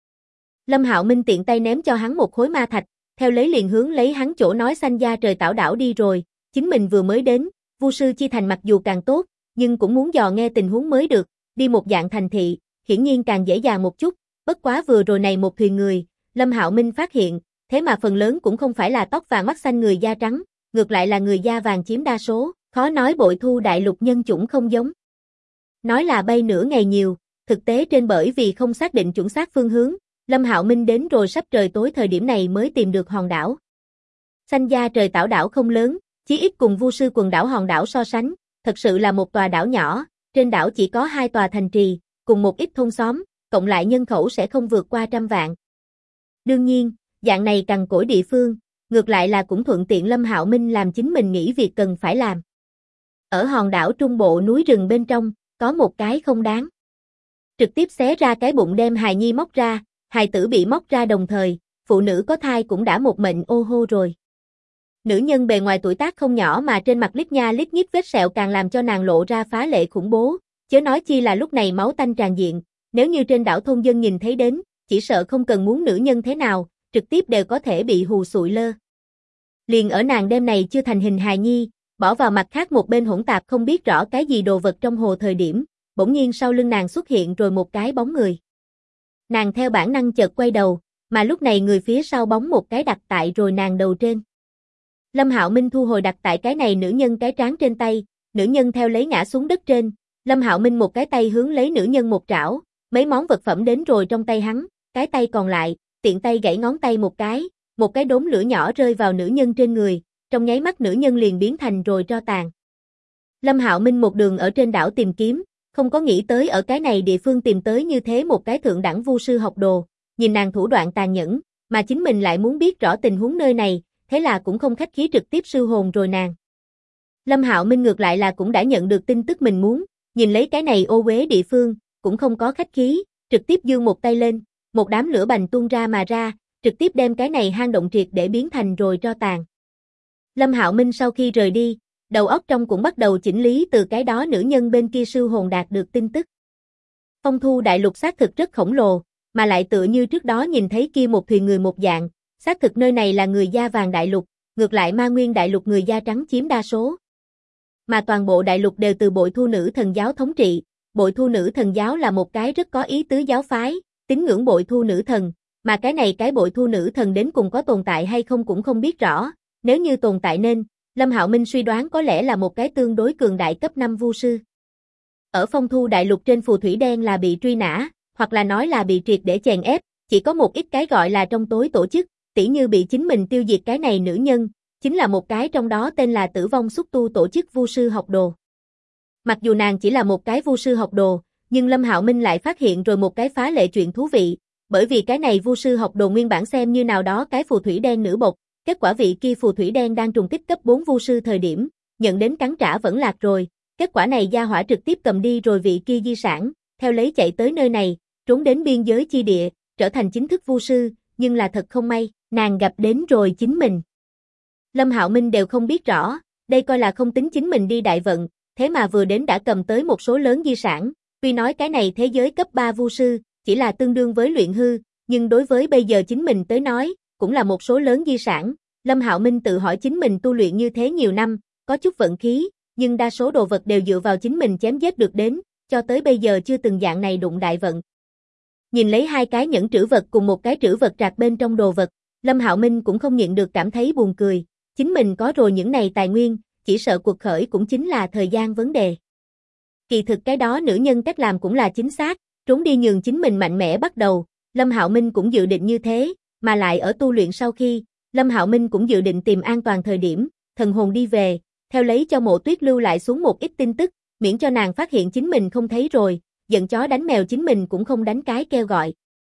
Lâm Hạo Minh tiện tay ném cho hắn một khối ma thạch, theo lấy liền hướng lấy hắn chỗ nói xanh da trời Tảo đảo đi rồi, chính mình vừa mới đến, Vu Sư chi thành mặc dù càng tốt, nhưng cũng muốn dò nghe tình huống mới được, đi một dạng thành thị, hiển nhiên càng dễ dàng một chút, bất quá vừa rồi này một thuyền người, Lâm Hạo Minh phát hiện, thế mà phần lớn cũng không phải là tóc vàng mắt xanh người da trắng, ngược lại là người da vàng chiếm đa số, khó nói Bội Thu đại lục nhân chủng không giống. Nói là bay nửa ngày nhiều, thực tế trên bởi vì không xác định chuẩn xác phương hướng, Lâm Hạo Minh đến rồi sắp trời tối thời điểm này mới tìm được hòn đảo. Xanh da trời Tảo đảo không lớn, chí ít cùng Vu Sư quần đảo hòn đảo so sánh, thật sự là một tòa đảo nhỏ, trên đảo chỉ có 2 tòa thành trì, cùng một ít thôn xóm, cộng lại nhân khẩu sẽ không vượt qua 100 vạn. Đương nhiên, dạng này cằn cỗi địa phương, ngược lại là cũng thuận tiện Lâm Hạo Minh làm chính mình nghĩ việc cần phải làm. Ở hòn đảo trung bộ núi rừng bên trong, có một cái không đáng. Trực tiếp xé ra cái bụng đem hài nhi móc ra, hài tử bị móc ra đồng thời, phụ nữ có thai cũng đã một mệnh ô hô rồi. Nữ nhân bề ngoài tuổi tác không nhỏ mà trên mặt lít nha lít nhít vết sẹo càng làm cho nàng lộ ra phá lệ khủng bố, chớ nói chi là lúc này máu tanh tràn diện, nếu như trên đảo thôn dân nhìn thấy đến, chỉ sợ không cần muốn nữ nhân thế nào, trực tiếp đều có thể bị hù sụi lơ. Liền ở nàng đêm này chưa thành hình hài nhi, bỏ vào mặt khác một bên hỗn tạp không biết rõ cái gì đồ vật trong hồ thời điểm, bỗng nhiên sau lưng nàng xuất hiện rồi một cái bóng người. Nàng theo bản năng chợt quay đầu, mà lúc này người phía sau bóng một cái đặt tại rồi nàng đầu trên. Lâm Hạo Minh thu hồi đặt tại cái này nữ nhân cái trán trên tay, nữ nhân theo lấy ngã xuống đất trên, Lâm Hạo Minh một cái tay hướng lấy nữ nhân một trảo, mấy món vật phẩm đến rồi trong tay hắn, cái tay còn lại, tiện tay gãy ngón tay một cái đốm lửa nhỏ rơi vào nữ nhân trên người, trong nháy mắt nữ nhân liền biến thành rồi tro tàn. Lâm Hạo Minh một đường ở trên đảo tìm kiếm, không có nghĩ tới ở cái này địa phương tìm tới như thế một cái thượng đẳng vu sư học đồ, nhìn nàng thủ đoạn tàn nhẫn, mà chính mình lại muốn biết rõ tình huống nơi này, thế là cũng không khách khí trực tiếp sư hồn rồi nàng. Lâm Hạo Minh ngược lại là cũng đã nhận được tin tức mình muốn, nhìn lấy cái này ô uế địa phương, cũng không có khách khí, trực tiếp giương một tay lên, một đám lửa bành tuôn ra mà ra, trực tiếp đem cái này hang động triệt để biến thành rồi tro tàn. Lâm Hạo Minh sau khi rời đi, đầu óc trong cũng bắt đầu chỉnh lý từ cái đó nữ nhân bên kia sư hồn đạt được tin tức. Phong Thu đại lục xác thực rất khổng lồ, mà lại tựa như trước đó nhìn thấy kia một thuyền người một dạng, xác thực nơi này là người da vàng đại lục, ngược lại Ma Nguyên đại lục người da trắng chiếm đa số. Mà toàn bộ đại lục đều từ Bội Thu Nữ Thần giáo thống trị, Bội Thu Nữ Thần giáo là một cái rất có ý tứ giáo phái, tín ngưỡng Bội Thu Nữ Thần, mà cái này cái Bội Thu Nữ Thần đến cùng có tồn tại hay không cũng không biết rõ, nếu như tồn tại nên, Lâm Hạo Minh suy đoán có lẽ là một cái tương đối cường đại cấp 5 vu sư. Ở Phong Thu đại lục trên phù thủy đen là bị truy nã, hoặc là nói là bị triệt để chèn ép, chỉ có một ít cái gọi là trong tối tổ chức, tỉ như bị chính mình tiêu diệt cái này nữ nhân, chính là một cái trong đó tên là Tử Vong Xúc Tu tổ chức vu sư học đồ. Mặc dù nàng chỉ là một cái vu sư học đồ, nhưng Lâm Hạo Minh lại phát hiện rồi một cái phá lệ chuyện thú vị, bởi vì cái này vu sư học đồ nguyên bản xem như nào đó cái phù thủy đen nữ bộc, kết quả vị kia phù thủy đen đang trùng kích cấp 4 vu sư thời điểm, nhận đến cắn trả vẫn lạc rồi, kết quả này gia hỏa trực tiếp cầm đi rồi vị kia di sản, theo lấy chạy tới nơi này, trốn đến biên giới chi địa, trở thành chính thức vu sư, nhưng là thật không may, nàng gặp đến rồi chính mình. Lâm Hạo Minh đều không biết rõ, đây coi là không tính chính mình đi đại vận, thế mà vừa đến đã cầm tới một số lớn di sản, tuy nói cái này thế giới cấp 3 vu sư, chỉ là tương đương với luyện hư, nhưng đối với bây giờ chính mình tới nói, cũng là một số lớn di sản. Lâm Hạo Minh tự hỏi chính mình tu luyện như thế nhiều năm, có chút vận khí, nhưng đa số đồ vật đều dựa vào chính mình chém giết được đến, cho tới bây giờ chưa từng dạng này đụng đại vận. Nhìn lấy hai cái nhẫn trữ vật cùng một cái trữ vật trạc bên trong đồ vật, Lâm Hạo Minh cũng không nhịn được cảm thấy buồn cười, chính mình có rồi những này tài nguyên, chỉ sợ cuộc khởi cũng chính là thời gian vấn đề. Kỳ thực cái đó nữ nhân cách làm cũng là chính xác, trốn đi nhường chính mình mạnh mẽ bắt đầu, Lâm Hạo Minh cũng dự định như thế, mà lại ở tu luyện sau khi, Lâm Hạo Minh cũng dự định tìm an toàn thời điểm, thần hồn đi về, theo lấy cho Mộ Tuyết lưu lại xuống một ít tin tức, miễn cho nàng phát hiện chính mình không thấy rồi, giận chó đánh mèo chính mình cũng không đánh cái kêu gọi.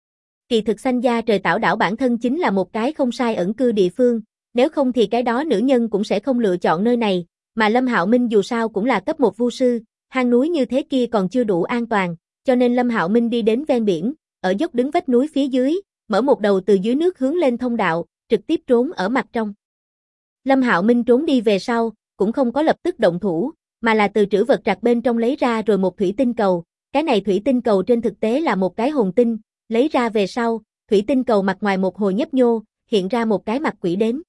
Kỳ thực Xanh Gia Trời Tảo đảo bản thân chính là một cái không sai ẩn cư địa phương, nếu không thì cái đó nữ nhân cũng sẽ không lựa chọn nơi này, mà Lâm Hạo Minh dù sao cũng là cấp 1 vu sư, hang núi như thế kia còn chưa đủ an toàn, cho nên Lâm Hạo Minh đi đến ven biển, ở dốc đứng vách núi phía dưới, mở một đầu từ dưới nước hướng lên thông đạo, trực tiếp trốn ở mặt trong. Lâm Hạo Minh trốn đi về sau, cũng không có lập tức động thủ, mà là từ trữ vật trạc bên trong lấy ra rồi một thủy tinh cầu, cái này thủy tinh cầu trên thực tế là một cái hồn tinh, lấy ra về sau, thủy tinh cầu mặt ngoài một hồi nhấp nhô, hiện ra một cái mặt quỷ đến.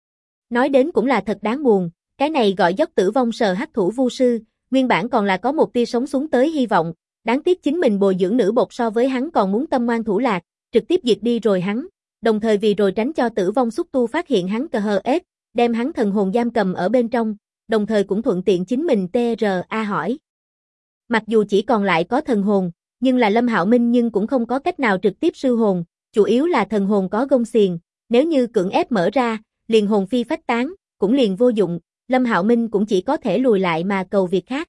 Nói đến cũng là thật đáng buồn, cái này gọi dốc tử vong sờ hắc thủ vu sư, nguyên bản còn là có một tia sống xuống tới hy vọng, đáng tiếc chính mình bồi dưỡng nữ bột so với hắn còn muốn tâm ngoan thủ lạc, trực tiếp diệt đi rồi hắn, đồng thời vì rồi tránh cho tử vong xúc tu phát hiện hắn CHS, đem hắn thần hồn giam cầm ở bên trong, đồng thời cũng thuận tiện chính mình TRA hỏi. Mặc dù chỉ còn lại có thần hồn, nhưng là Lâm Hạo Minh nhưng cũng không có cách nào trực tiếp sư hồn, chủ yếu là thần hồn có gông xiềng, nếu như cưỡng ép mở ra, liền hồn phi phách tán, cũng liền vô dụng, Lâm Hạo Minh cũng chỉ có thể lùi lại mà cầu việc khác.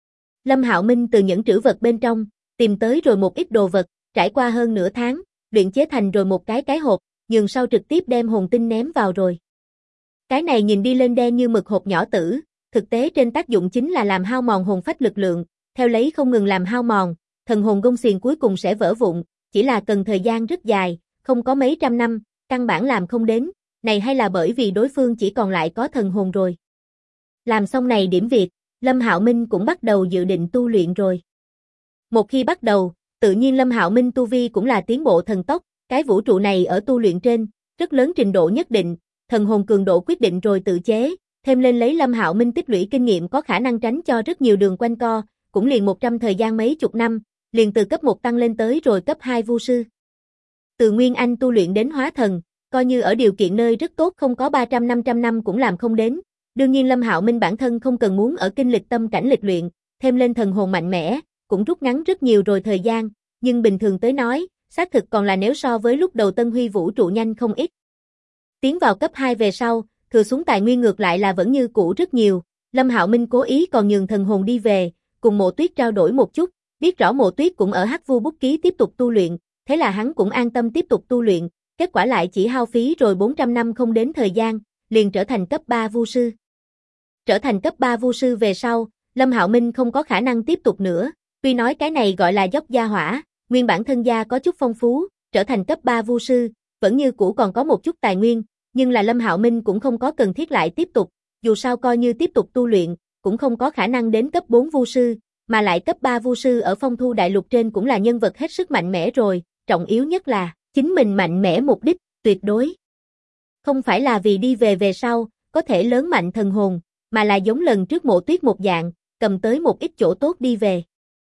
Lâm Hạo Minh từ những trữ vật bên trong, tìm tới rồi một ít đồ vật, trải qua hơn nửa tháng, luyện chế thành rồi một cái hộp, nhường sau trực tiếp đem hồn tinh ném vào rồi. Cái này nhìn đi lên đen như mực hộp nhỏ tử, thực tế trên tác dụng chính là làm hao mòn hồn phách lực lượng, theo lấy không ngừng làm hao mòn, thần hồn gông xiềng cuối cùng sẽ vỡ vụn, chỉ là cần thời gian rất dài, không có mấy trăm năm, căn bản làm không đến, này hay là bởi vì đối phương chỉ còn lại có thần hồn rồi. Làm xong này điểm việc, Lâm Hạo Minh cũng bắt đầu dự định tu luyện rồi. Một khi bắt đầu, tự nhiên Lâm Hạo Minh tu vi cũng là tiến bộ thần tốc, cái vũ trụ này ở tu luyện trên, rất lớn trình độ nhất định, thần hồn cường độ quyết định rồi tự chế, thêm lên lấy Lâm Hạo Minh tích lũy kinh nghiệm có khả năng tránh cho rất nhiều đường quanh co, cũng liền 100 thời gian mấy chục năm, liền từ cấp 1 tăng lên tới rồi cấp 2 vu sư. từ Nguyên Anh tu luyện đến hóa thần, coi như ở điều kiện nơi rất tốt không có 300-500 năm cũng làm không đến. Đương nhiên Lâm Hạo Minh bản thân không cần muốn ở kinh lịch tâm cảnh lịch luyện, thêm lên thần hồn mạnh mẽ, cũng rút ngắn rất nhiều rồi thời gian, nhưng bình thường tới nói, xác thực còn là nếu so với lúc đầu Tân Huy vũ trụ nhanh không ít. Tiến vào cấp 2 về sau, thừa xuống tài nguyên ngược lại là vẫn như cũ rất nhiều, Lâm Hạo Minh cố ý còn nhường thần hồn đi về, cùng Mộ Tuyết trao đổi một chút, biết rõ Mộ Tuyết cũng ở Hắc Vu Bút Ký tiếp tục tu luyện, thế là hắn cũng an tâm tiếp tục tu luyện, kết quả lại chỉ hao phí rồi 400 năm không đến thời gian, liền trở thành cấp 3 vu sư. Trở thành cấp 3 vu sư về sau, Lâm Hạo Minh không có khả năng tiếp tục nữa, tuy nói cái này gọi là dốc gia hỏa, nguyên bản thân gia có chút phong phú, trở thành cấp 3 vu sư, vẫn như cũ còn có một chút tài nguyên, nhưng là Lâm Hạo Minh cũng không có cần thiết lại tiếp tục, dù sao coi như tiếp tục tu luyện, cũng không có khả năng đến cấp 4 vu sư, mà lại cấp 3 vu sư ở Phong Thu Đại Lục trên cũng là nhân vật hết sức mạnh mẽ rồi, trọng yếu nhất là chính mình mạnh mẽ mục đích, tuyệt đối không phải là vì đi về sau, có thể lớn mạnh thần hồn, mà là giống lần trước Mộ Tuyết một dạng, cầm tới một ít chỗ tốt đi về.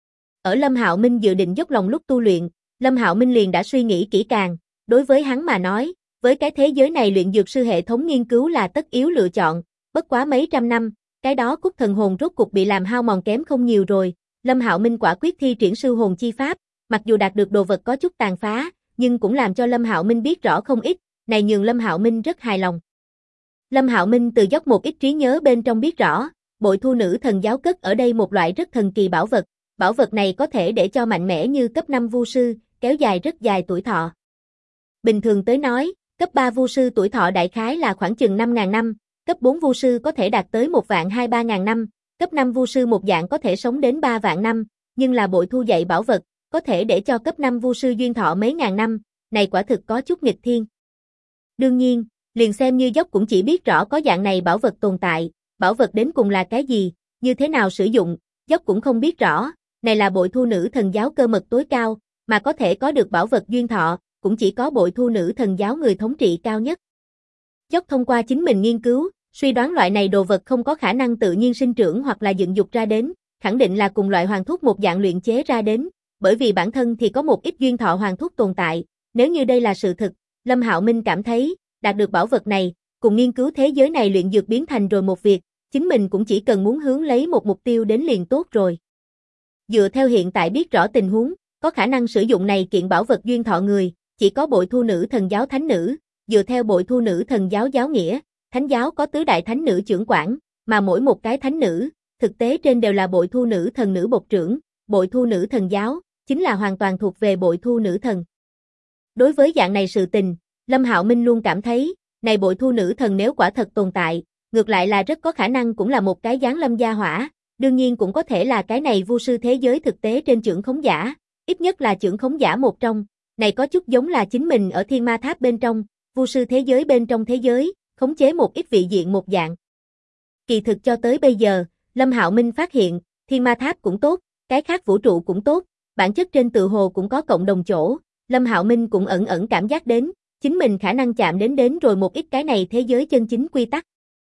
Ở Lâm Hạo Minh dự định dốc lòng lúc tu luyện, Lâm Hạo Minh liền đã suy nghĩ kỹ càng, đối với hắn mà nói, với cái thế giới này luyện dược sư hệ thống nghiên cứu là tất yếu lựa chọn, bất quá mấy trăm năm, cái đó cút thần hồn rốt cục bị làm hao mòn kém không nhiều rồi, Lâm Hạo Minh quả quyết thi triển sư hồn chi pháp, mặc dù đạt được đồ vật có chút tàn phá, nhưng cũng làm cho Lâm Hạo Minh biết rõ không ít, này nhường Lâm Hạo Minh rất hài lòng. Lâm Hạo Minh từ dốc một ít trí nhớ bên trong biết rõ, Bội Thu Nữ Thần Giáo cất ở đây một loại rất thần kỳ bảo vật này có thể để cho mạnh mẽ như cấp 5 vu sư, kéo dài rất dài tuổi thọ. Bình thường tới nói, cấp 3 vu sư tuổi thọ đại khái là khoảng chừng 5.000 năm, cấp 4 vu sư có thể đạt tới 1.200.000-3.000 năm, cấp 5 vu sư một dạng có thể sống đến 3 vạn năm, nhưng là Bội Thu dạy bảo vật, có thể để cho cấp 5 vu sư duyên thọ mấy ngàn năm, này quả thực có chút nghịch thiên. Đương nhiên, liền xem như dốc cũng chỉ biết rõ có dạng này bảo vật tồn tại, bảo vật đến cùng là cái gì, như thế nào sử dụng, dốc cũng không biết rõ, này là Bội Thu Nữ Thần Giáo cơ mật tối cao, mà có thể có được bảo vật duyên thọ, cũng chỉ có Bội Thu Nữ Thần Giáo người thống trị cao nhất. Dốc thông qua chính mình nghiên cứu, suy đoán loại này đồ vật không có khả năng tự nhiên sinh trưởng hoặc là dựng dục ra đến, khẳng định là cùng loại hoàng thuốc một dạng luyện chế ra đến, bởi vì bản thân thì có một ít duyên thọ hoàng thuốc tồn tại, nếu như đây là sự thực, Lâm Hạo Minh cảm thấy, đạt được bảo vật này, cùng nghiên cứu thế giới này luyện dược biến thành rồi một việc, chính mình cũng chỉ cần muốn hướng lấy một mục tiêu đến liền tốt rồi. Dựa theo hiện tại biết rõ tình huống, có khả năng sử dụng này kiện bảo vật duyên thọ người, chỉ có Bội Thu Nữ Thần Giáo thánh nữ, dựa theo Bội Thu Nữ Thần Giáo giáo nghĩa, thánh giáo có tứ đại thánh nữ trưởng quản, mà mỗi một cái thánh nữ, thực tế trên đều là Bội Thu Nữ Thần nữ bộc trưởng, Bội Thu Nữ Thần Giáo, chính là hoàn toàn thuộc về Bội Thu Nữ Thần. Đối với dạng này sự tình, Lâm Hạo Minh luôn cảm thấy, này Bội Thu Nữ Thần nếu quả thật tồn tại, ngược lại là rất có khả năng cũng là một cái giáng lâm gia hỏa, đương nhiên cũng có thể là cái này vu sư thế giới thực tế trên trưởng khống giả, ít nhất là trưởng khống giả một trong, này có chút giống là chính mình ở Thiên Ma Tháp bên trong, vu sư thế giới bên trong thế giới, khống chế một ít vị diện một dạng. Kỳ thực cho tới bây giờ, Lâm Hạo Minh phát hiện, Thiên Ma Tháp cũng tốt, cái khác vũ trụ cũng tốt, bản chất trên tự hồ cũng có cộng đồng chỗ, Lâm Hạo Minh cũng ẩn ẩn cảm giác đến, chính mình khả năng chạm đến rồi một ít cái này thế giới chân chính quy tắc.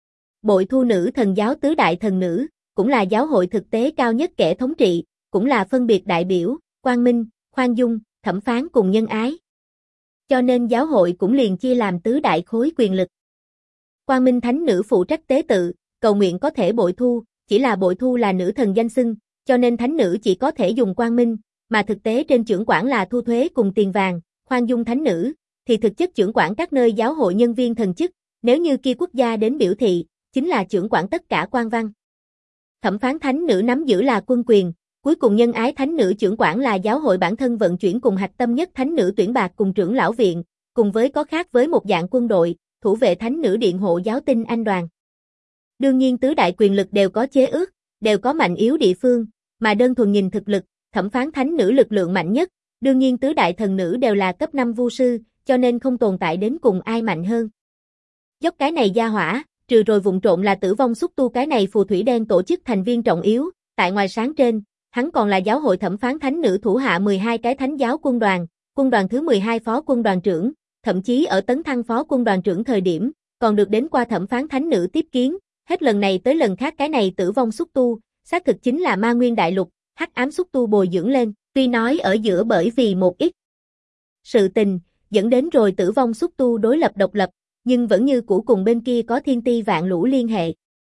Bội Thu Nữ Thần Giáo tứ đại thần nữ, cũng là giáo hội thực tế cao nhất kẻ thống trị, cũng là phân biệt đại biểu, quang minh, khoan dung, thẩm phán cùng nhân ái. Cho nên giáo hội cũng liền chia làm tứ đại khối quyền lực. Quang Minh Thánh Nữ phụ trách tế tự, cầu nguyện có thể bội thu, chỉ là bội thu là nữ thần danh xưng, cho nên Thánh Nữ chỉ có thể dùng Quang Minh, mà thực tế trên chưởng quản là thu thuế cùng tiền vàng, khoan dung Thánh Nữ, thì thực chất chưởng quản các nơi giáo hội nhân viên thần chức, nếu như kia quốc gia đến biểu thị, chính là chưởng quản tất cả quan văn. Thẩm phán Thánh Nữ nắm giữ là quân quyền, cuối cùng nhân ái Thánh Nữ chưởng quản là giáo hội bản thân vận chuyển cùng hạch tâm nhất Thánh Nữ tuyển bạc cùng trưởng lão viện, cùng với có khác với một dạng quân đội, thủ vệ Thánh Nữ điện hộ giáo tinh anh đoàn. Đương nhiên tứ đại quyền lực đều có chế ước, đều có mạnh yếu địa phương, mà đơn thuần nhìn thực lực, thẩm phán Thánh Nữ lực lượng mạnh nhất, đương nhiên tứ đại thần nữ đều là cấp 5 vu sư, cho nên không tồn tại đến cùng ai mạnh hơn. Dốc cái này gia hỏa, trừ rồi vụng trộn là tử vong xúc tu cái này phù thủy đen tổ chức thành viên trọng yếu, tại ngoài sáng trên, hắn còn là giáo hội thẩm phán Thánh Nữ thủ hạ 12 cái thánh giáo quân đoàn thứ 12 phó quân đoàn trưởng, thậm chí ở tấn thăng phó quân đoàn trưởng thời điểm, còn được đến qua thẩm phán Thánh Nữ tiếp kiến, hết lần này tới lần khác cái này tử vong xúc tu, xác thực chính là Ma Nguyên Đại Lục, hắc ám xúc tu bồi dưỡng lên, tuy nói ở giữa bởi vì một ít sự tình, dẫn đến rồi tử vong xúc tu đối lập độc lập, nhưng vẫn như cũ cùng bên kia có thiên ti vạn lũ liên hệ.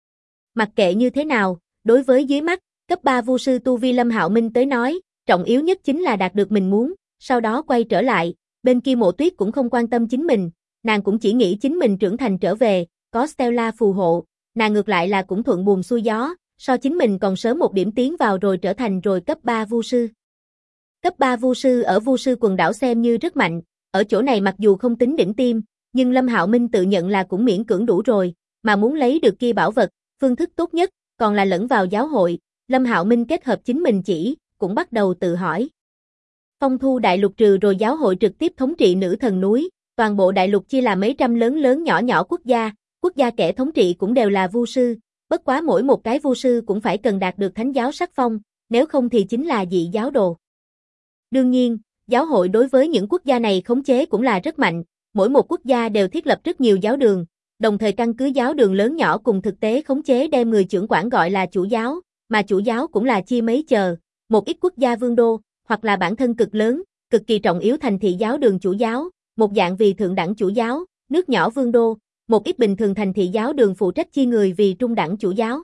Mặc kệ như thế nào, đối với dưới mắt, cấp 3 vu sư tu vi Lâm Hạo Minh tới nói, trọng yếu nhất chính là đạt được mình muốn, sau đó quay trở lại, bên kia Mộ Tuyết cũng không quan tâm chính mình, nàng cũng chỉ nghĩ chính mình trưởng thành trở về, có Stella phù hộ, nàng ngược lại là cũng thuận buồm xuôi gió, so chính mình còn sớm một điểm tiến vào rồi trở thành rồi cấp 3 vu sư. Cấp 3 vu sư ở vu sư quần đảo xem như rất mạnh, ở chỗ này mặc dù không tính đỉnh tiêm, nhưng Lâm Hạo Minh tự nhận là cũng miễn cưỡng đủ rồi, mà muốn lấy được kia bảo vật, phương thức tốt nhất, còn là lẫn vào giáo hội, Lâm Hạo Minh kết hợp chính mình chỉ, cũng bắt đầu tự hỏi. Phong Thu đại lục trừ rồi giáo hội trực tiếp thống trị nữ thần núi, toàn bộ đại lục chia là mấy trăm lớn lớn nhỏ nhỏ quốc gia kẻ thống trị cũng đều là vu sư, bất quá mỗi một cái vu sư cũng phải cần đạt được thánh giáo sắc phong, nếu không thì chính là dị giáo đồ. Đương nhiên, giáo hội đối với những quốc gia này khống chế cũng là rất mạnh, mỗi một quốc gia đều thiết lập rất nhiều giáo đường, đồng thời căn cứ giáo đường lớn nhỏ cùng thực tế khống chế đem người trưởng quản gọi là chủ giáo, mà chủ giáo cũng là chia mấy chờ, một ít quốc gia vương đô, hoặc là bản thân cực lớn, cực kỳ trọng yếu thành thị giáo đường chủ giáo, một dạng vì thượng đẳng chủ giáo, nước nhỏ vương đô, một ít bình thường thành thị giáo đường phụ trách chi người vì trung đẳng chủ giáo.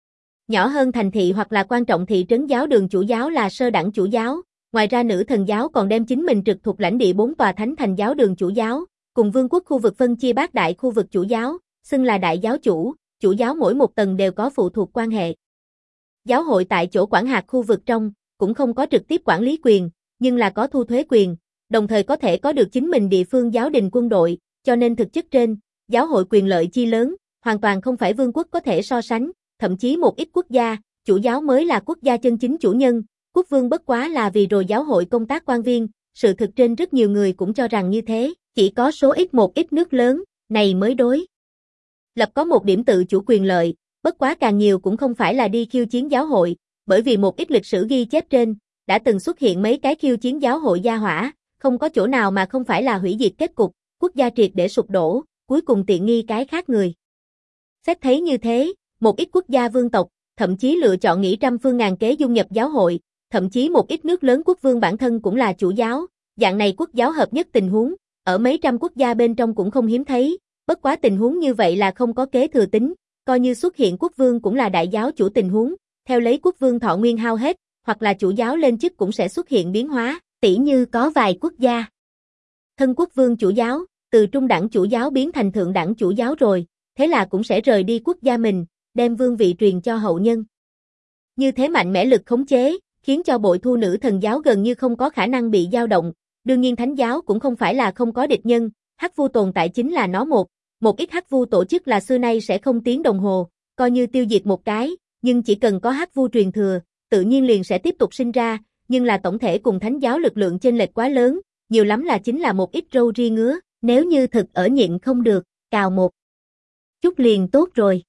Nhỏ hơn thành thị hoặc là quan trọng thị trấn giáo đường chủ giáo là sơ đẳng chủ giáo, ngoài ra nữ thần giáo còn đem chính mình trực thuộc lãnh địa 4 tòa thánh thành giáo đường chủ giáo, cùng vương quốc khu vực phân chia bát đại khu vực chủ giáo, xưng là đại giáo chủ giáo mỗi một tầng đều có phụ thuộc quan hệ. Giáo hội tại chỗ quản hạt khu vực trong, cũng không có trực tiếp quản lý quyền, nhưng là có thu thuế quyền, đồng thời có thể có được chính mình địa phương giáo đình quân đội, cho nên thực chất trên, giáo hội quyền lợi chi lớn, hoàn toàn không phải vương quốc có thể so sánh, thậm chí một ít quốc gia, chủ giáo mới là quốc gia chân chính chủ nhân, quốc vương bất quá là vì rồi giáo hội công tác quan viên, sự thực trên rất nhiều người cũng cho rằng như thế, chỉ có số ít một ít nước lớn, này mới đối lập có một điểm tự chủ quyền lợi, bất quá càng nhiều cũng không phải là đi khiêu chiến giáo hội, bởi vì một ít lịch sử ghi chép trên, đã từng xuất hiện mấy cái khiêu chiến giáo hội gia hỏa, không có chỗ nào mà không phải là hủy diệt kết cục, quốc gia triệt để sụp đổ, cuối cùng tiện nghi cái khác người. Xét thấy như thế, một ít quốc gia vương tộc, thậm chí lựa chọn nghĩ trăm phương ngàn kế dung nhập giáo hội, thậm chí một ít nước lớn quốc vương bản thân cũng là chủ giáo, dạng này quốc giáo hợp nhất tình huống, ở mấy trăm quốc gia bên trong cũng không hiếm thấy, bất quá tình huống như vậy là không có kế thừa tính, coi như xuất hiện quốc vương cũng là đại giáo chủ tình huống, theo lấy quốc vương thọ nguyên hao hết, hoặc là chủ giáo lên chức cũng sẽ xuất hiện biến hóa, tỉ như có vài quốc gia. Thân quốc vương chủ giáo, từ trung đẳng chủ giáo biến thành thượng đẳng chủ giáo rồi, thế là cũng sẽ rời đi quốc gia mình, đem vương vị truyền cho hậu nhân. Như thế mạnh mẽ lực khống chế, khiến cho bội thu nữ thần giáo gần như không có khả năng bị dao động, đương nhiên thánh giáo cũng không phải là không có địch nhân, hắc vu tồn tại chính là nó một ít hắc vu tổ chức là xưa nay sẽ không tiếng đồng hồ, coi như tiêu diệt một cái, nhưng chỉ cần có hắc vu truyền thừa, tự nhiên liền sẽ tiếp tục sinh ra, nhưng là tổng thể cùng thánh giáo lực lượng chênh lệch quá lớn, nhiều lắm là chính là một ít râu ria ngứa, nếu như thực ở nhịn không được, cào một chút liền tốt rồi.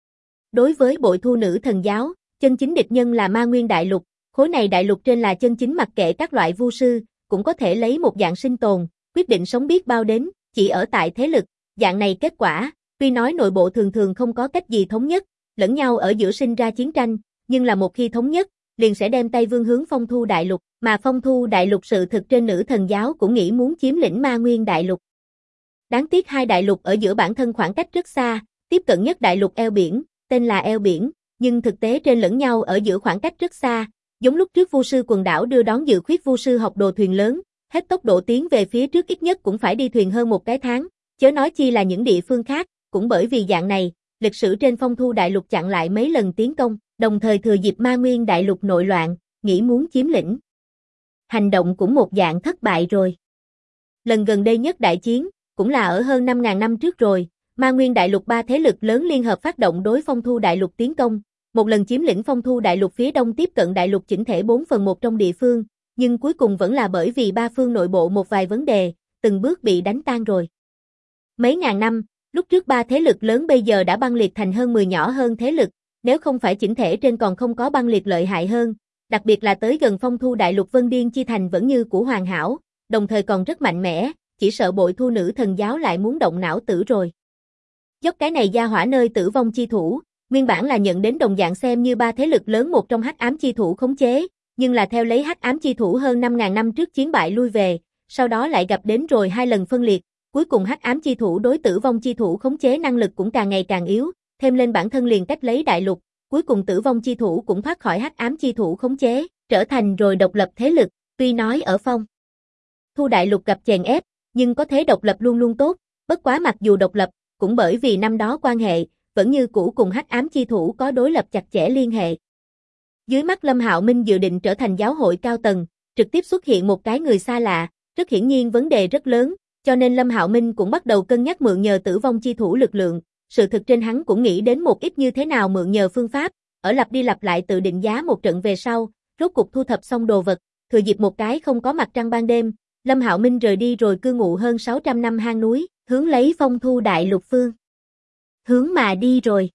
Đối với bội thu nữ thần giáo, chân chính địch nhân là Ma Nguyên đại lục, khối này đại lục trên là chân chính mặc kệ các loại vu sư, cũng có thể lấy một dạng sinh tồn, quyết định sống biết bao đến, chỉ ở tại thế lực, dạng này kết quả, tuy nói nội bộ thường thường không có cách gì thống nhất, lẫn nhau ở giữa sinh ra chiến tranh, nhưng là một khi thống nhất, liền sẽ đem tay vương hướng Phong Thu đại lục, mà Phong Thu đại lục sự thực trên nữ thần giáo cũng nghĩ muốn chiếm lĩnh Ma Nguyên đại lục. Đáng tiếc hai đại lục ở giữa bản thân khoảng cách rất xa, tiếp cận nhất đại lục eo biển, tên là eo biển, nhưng thực tế trên lẫn nhau ở giữa khoảng cách rất xa, giống lúc trước vu sư quần đảo đưa đón dự khuyết vu sư học đồ thuyền lớn, hết tốc độ tiến về phía trước ít nhất cũng phải đi thuyền hơn một cái tháng, chớ nói chi là những địa phương khác, cũng bởi vì dạng này, lịch sử trên Phong Thu đại lục chặn lại mấy lần tiến công, đồng thời thừa dịp Ma Nguyên đại lục nội loạn, nghĩ muốn chiếm lĩnh. Hành động cũng một dạng thất bại rồi. Lần gần đây nhất đại chiến, cũng là ở hơn 5.000 năm trước rồi, Ma Nguyên đại lục ba thế lực lớn liên hợp phát động đối Phong Thu đại lục tiến công, một lần chiếm lĩnh Phong Thu đại lục phía đông tiếp cận đại lục chỉnh thể 4/1 trong địa phương, nhưng cuối cùng vẫn là bởi vì ba phương nội bộ một vài vấn đề, từng bước bị đánh tan rồi. Mấy ngàn năm, lúc trước ba thế lực lớn bây giờ đã băng liệt thành hơn 10 nhỏ hơn thế lực, nếu không phải chỉnh thể trên còn không có băng liệt lợi hại hơn, đặc biệt là tới gần Phong Thu đại lục Vân Điên chi thành vẫn như cũ hoàn hảo, đồng thời còn rất mạnh mẽ, chỉ sợ bội thu nữ thần giáo lại muốn động não tử rồi. Dốc cái này gia hỏa nơi tử vong chi thủ, nguyên bản là nhận đến đồng dạng xem như ba thế lực lớn một trong hắc ám chi thủ khống chế, nhưng là theo lấy hắc ám chi thủ hơn 5.000 năm trước chiến bại lui về, sau đó lại gặp đến rồi 2 lần phân liệt, cuối cùng hắc ám chi thủ đối tử vong chi thủ khống chế năng lực cũng càng ngày càng yếu, thêm lên bản thân liền cách lấy đại lục, cuối cùng tử vong chi thủ cũng thoát khỏi hắc ám chi thủ khống chế, trở thành rồi độc lập thế lực, tuy nói ở phong thu đại lục gặp chèn ép, nhưng có thế độc lập luôn luôn tốt, bất quá mặc dù độc lập, cũng bởi vì năm đó quan hệ, vẫn như cũ cùng hắc ám chi thủ có đối lập chặt chẽ liên hệ. Dưới mắt Lâm Hạo Minh dự định trở thành giáo hội cao tầng, trực tiếp xuất hiện một cái người xa lạ, rất hiển nhiên vấn đề rất lớn, cho nên Lâm Hạo Minh cũng bắt đầu cân nhắc mượn nhờ tử vong chi thủ lực lượng, sự thực trên hắn cũng nghĩ đến một ít như thế nào mượn nhờ phương pháp, ở lặp đi lặp lại tự định giá một trận về sau, rốt cục thu thập xong đồ vật, thừa dịp một cái không có mặt trăng ban đêm, Lâm Hạo Minh rời đi rồi cư ngụ hơn 600 năm hang núi, hướng lấy phong thu đại lục phương hướng mà đi rồi.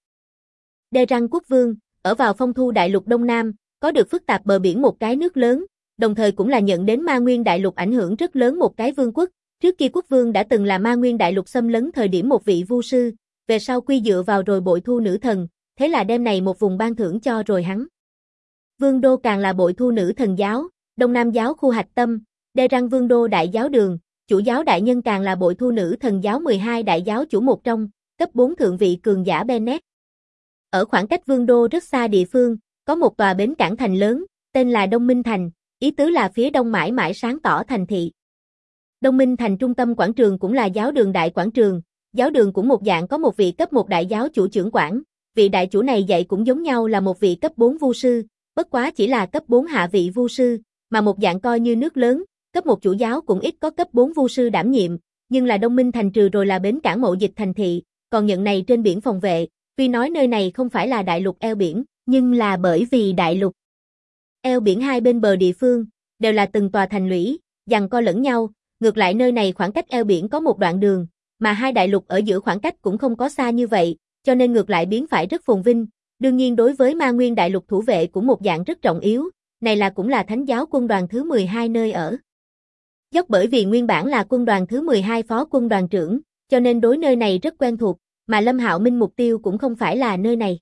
Đe Răng Quốc Vương, ở vào phong thu đại lục Đông Nam, có được phức tạp bờ biển một cái nước lớn, đồng thời cũng là nhận đến Ma Nguyên đại lục ảnh hưởng rất lớn một cái vương quốc. Trước kia quốc vương đã từng là Ma Nguyên đại lục xâm lấn thời điểm một vị vu sư, về sau quy dựa vào rồi bội thu nữ thần, thế là đem này một vùng ban thưởng cho rồi hắn. Vương đô càng là bội thu nữ thần giáo, Đông Nam giáo khu hạch tâm, Đe Răng Vương đô đại giáo đường, chủ giáo đại nhân càng là bội thu nữ thần giáo 12 đại giáo chủ một trong, cấp 4 thượng vị cường giả Bennett. Ở khoảng cách vương đô rất xa địa phương, có một tòa bến cảng thành lớn, tên là Đông Minh Thành, ý tứ là phía đông mãi mãi sáng tỏ thành thị. Đông Minh Thành trung tâm quảng trường cũng là giáo đường đại quảng trường, giáo đường cũng một dạng có một vị cấp 1 đại giáo chủ trưởng quản, vị đại chủ này dạy cũng giống nhau là một vị cấp 4 vu sư, bất quá chỉ là cấp 4 hạ vị vu sư, mà một dạng coi như nước lớn, cấp 1 chủ giáo cũng ít có cấp 4 vu sư đảm nhiệm, nhưng là Đông Minh Thành trừ rồi là bến cảng mậu dịch thành thị, còn nhận này trên biển phòng vệ, tuy nói nơi này không phải là đại lục eo biển, nhưng là bởi vì đại lục eo biển hai bên bờ địa phương, đều là từng tòa thành lũy, giằng co lẫn nhau, ngược lại nơi này khoảng cách eo biển có một đoạn đường, mà hai đại lục ở giữa khoảng cách cũng không có xa như vậy, cho nên ngược lại biến phải rất phồn vinh, đương nhiên đối với Ma Nguyên đại lục thủ vệ cũng một dạng rất trọng yếu, này là cũng là thánh giáo quân đoàn thứ 12 nơi ở. Dốc bởi vì nguyên bản là quân đoàn thứ 12 phó quân đoàn trưởng, cho nên đối nơi này rất quen thuộc, mà Lâm Hạo Minh mục tiêu cũng không phải là nơi này.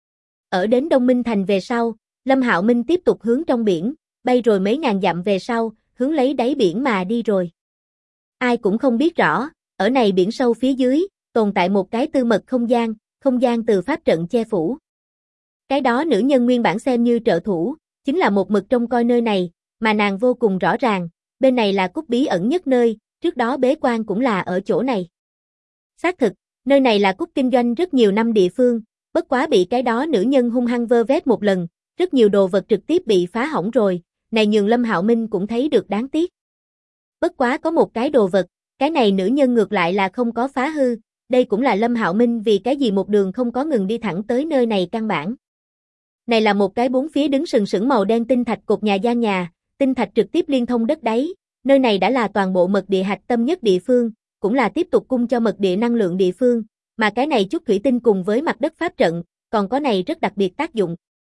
Ở đến Đông Minh Thành về sau, Lâm Hạo Minh tiếp tục hướng trong biển, bay rồi mấy ngàn dặm về sau, hướng lấy đáy biển mà đi rồi. Ai cũng không biết rõ, ở này biển sâu phía dưới, tồn tại một cái tư mật không gian từ pháp trận che phủ. Cái đó nữ nhân nguyên bản xem như trợ thủ, chính là một mực trông coi nơi này, mà nàng vô cùng rõ ràng, bên này là cúc bí ẩn nhất nơi, trước đó bế quan cũng là ở chỗ này. Xác thực, nơi này là cúc kinh doanh rất nhiều năm địa phương, bất quá bị cái đó nữ nhân hung hăng vơ vét một lần, rất nhiều đồ vật trực tiếp bị phá hỏng rồi, này nhường Lâm Hạo Minh cũng thấy được đáng tiếc. Bất quá có một cái đồ vật, cái này nữ nhân ngược lại là không có phá hư, đây cũng là Lâm Hạo Minh vì cái gì một đường không có ngừng đi thẳng tới nơi này căn bản. Này là một cái bốn phía đứng sừng sững màu đen tinh thạch cột nhà gian nhà, tinh thạch trực tiếp liên thông đất đáy, nơi này đã là toàn bộ mật địa hạch tâm nhất địa phương, cũng là tiếp tục cung cho mật địa năng lượng địa phương, mà cái này chút thủy tinh cùng với mặt đất pháp trận, còn có này rất đặc biệt tác dụng.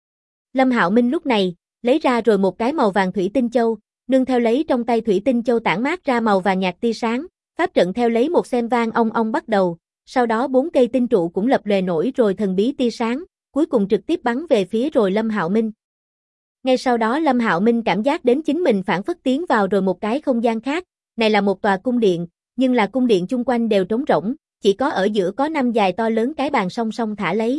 Lâm Hạo Minh lúc này, lấy ra rồi một cái màu vàng thủy tinh châu, nương theo lấy trong tay thủy tinh châu tản mát ra màu vàng nhạt tia sáng, pháp trận theo lấy một xem vang ong ong bắt đầu, sau đó 4 cây tinh trụ cũng lập lòe nổi rồi thần bí tia sáng, cuối cùng trực tiếp bắn về phía rồi Lâm Hạo Minh. Ngay sau đó Lâm Hạo Minh cảm giác đến chính mình phản phất tiến vào rồi một cái không gian khác, này là một tòa cung điện, nhưng là cung điện chung quanh đều trống rỗng, chỉ có ở giữa có 5 dài to lớn cái bàn song song thả lấy.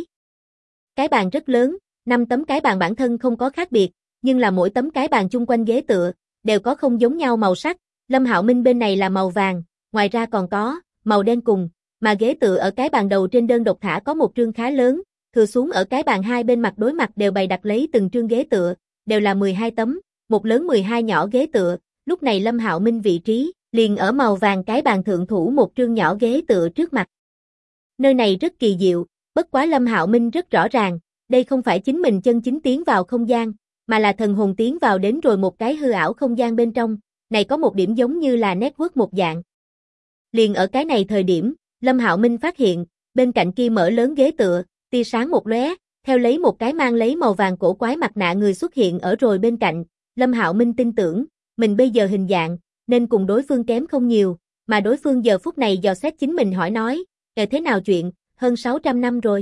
Cái bàn rất lớn, 5 tấm cái bàn bản thân không có khác biệt, nhưng là mỗi tấm cái bàn chung quanh ghế tựa, đều có không giống nhau màu sắc, Lâm Hạo Minh bên này là màu vàng, ngoài ra còn có màu đen cùng, mà ghế tựa ở cái bàn đầu trên đơn độc thả có một trương khá lớn, thừa xuống ở cái bàn hai bên mặt đối mặt đều bày đặt lấy từng trương ghế tựa, đều là 12 tấm, một lớn 12 nhỏ ghế tựa, lúc này Lâm Hạo Minh vị trí, liền ở màu vàng cái bàn thượng thủ một trương nhỏ ghế tựa trước mặt. Nơi này rất kỳ diệu, bất quá Lâm Hạo Minh rất rõ ràng, đây không phải chính mình chân chính tiến vào không gian, mà là thần hồn tiến vào đến rồi một cái hư ảo không gian bên trong, này có một điểm giống như là network một dạng. Liền ở cái này thời điểm, Lâm Hạo Minh phát hiện, bên cạnh kia mở lớn ghế tựa, tia sáng một lóe, theo lấy một cái mang lấy màu vàng cổ quái mặt nạ người xuất hiện ở rồi bên cạnh, Lâm Hạo Minh tin tưởng, mình bây giờ hình dạng, nên cùng đối phương kém không nhiều, mà đối phương giờ phút này dò xét chính mình hỏi nói, thế nào chuyện, hơn 600 năm rồi.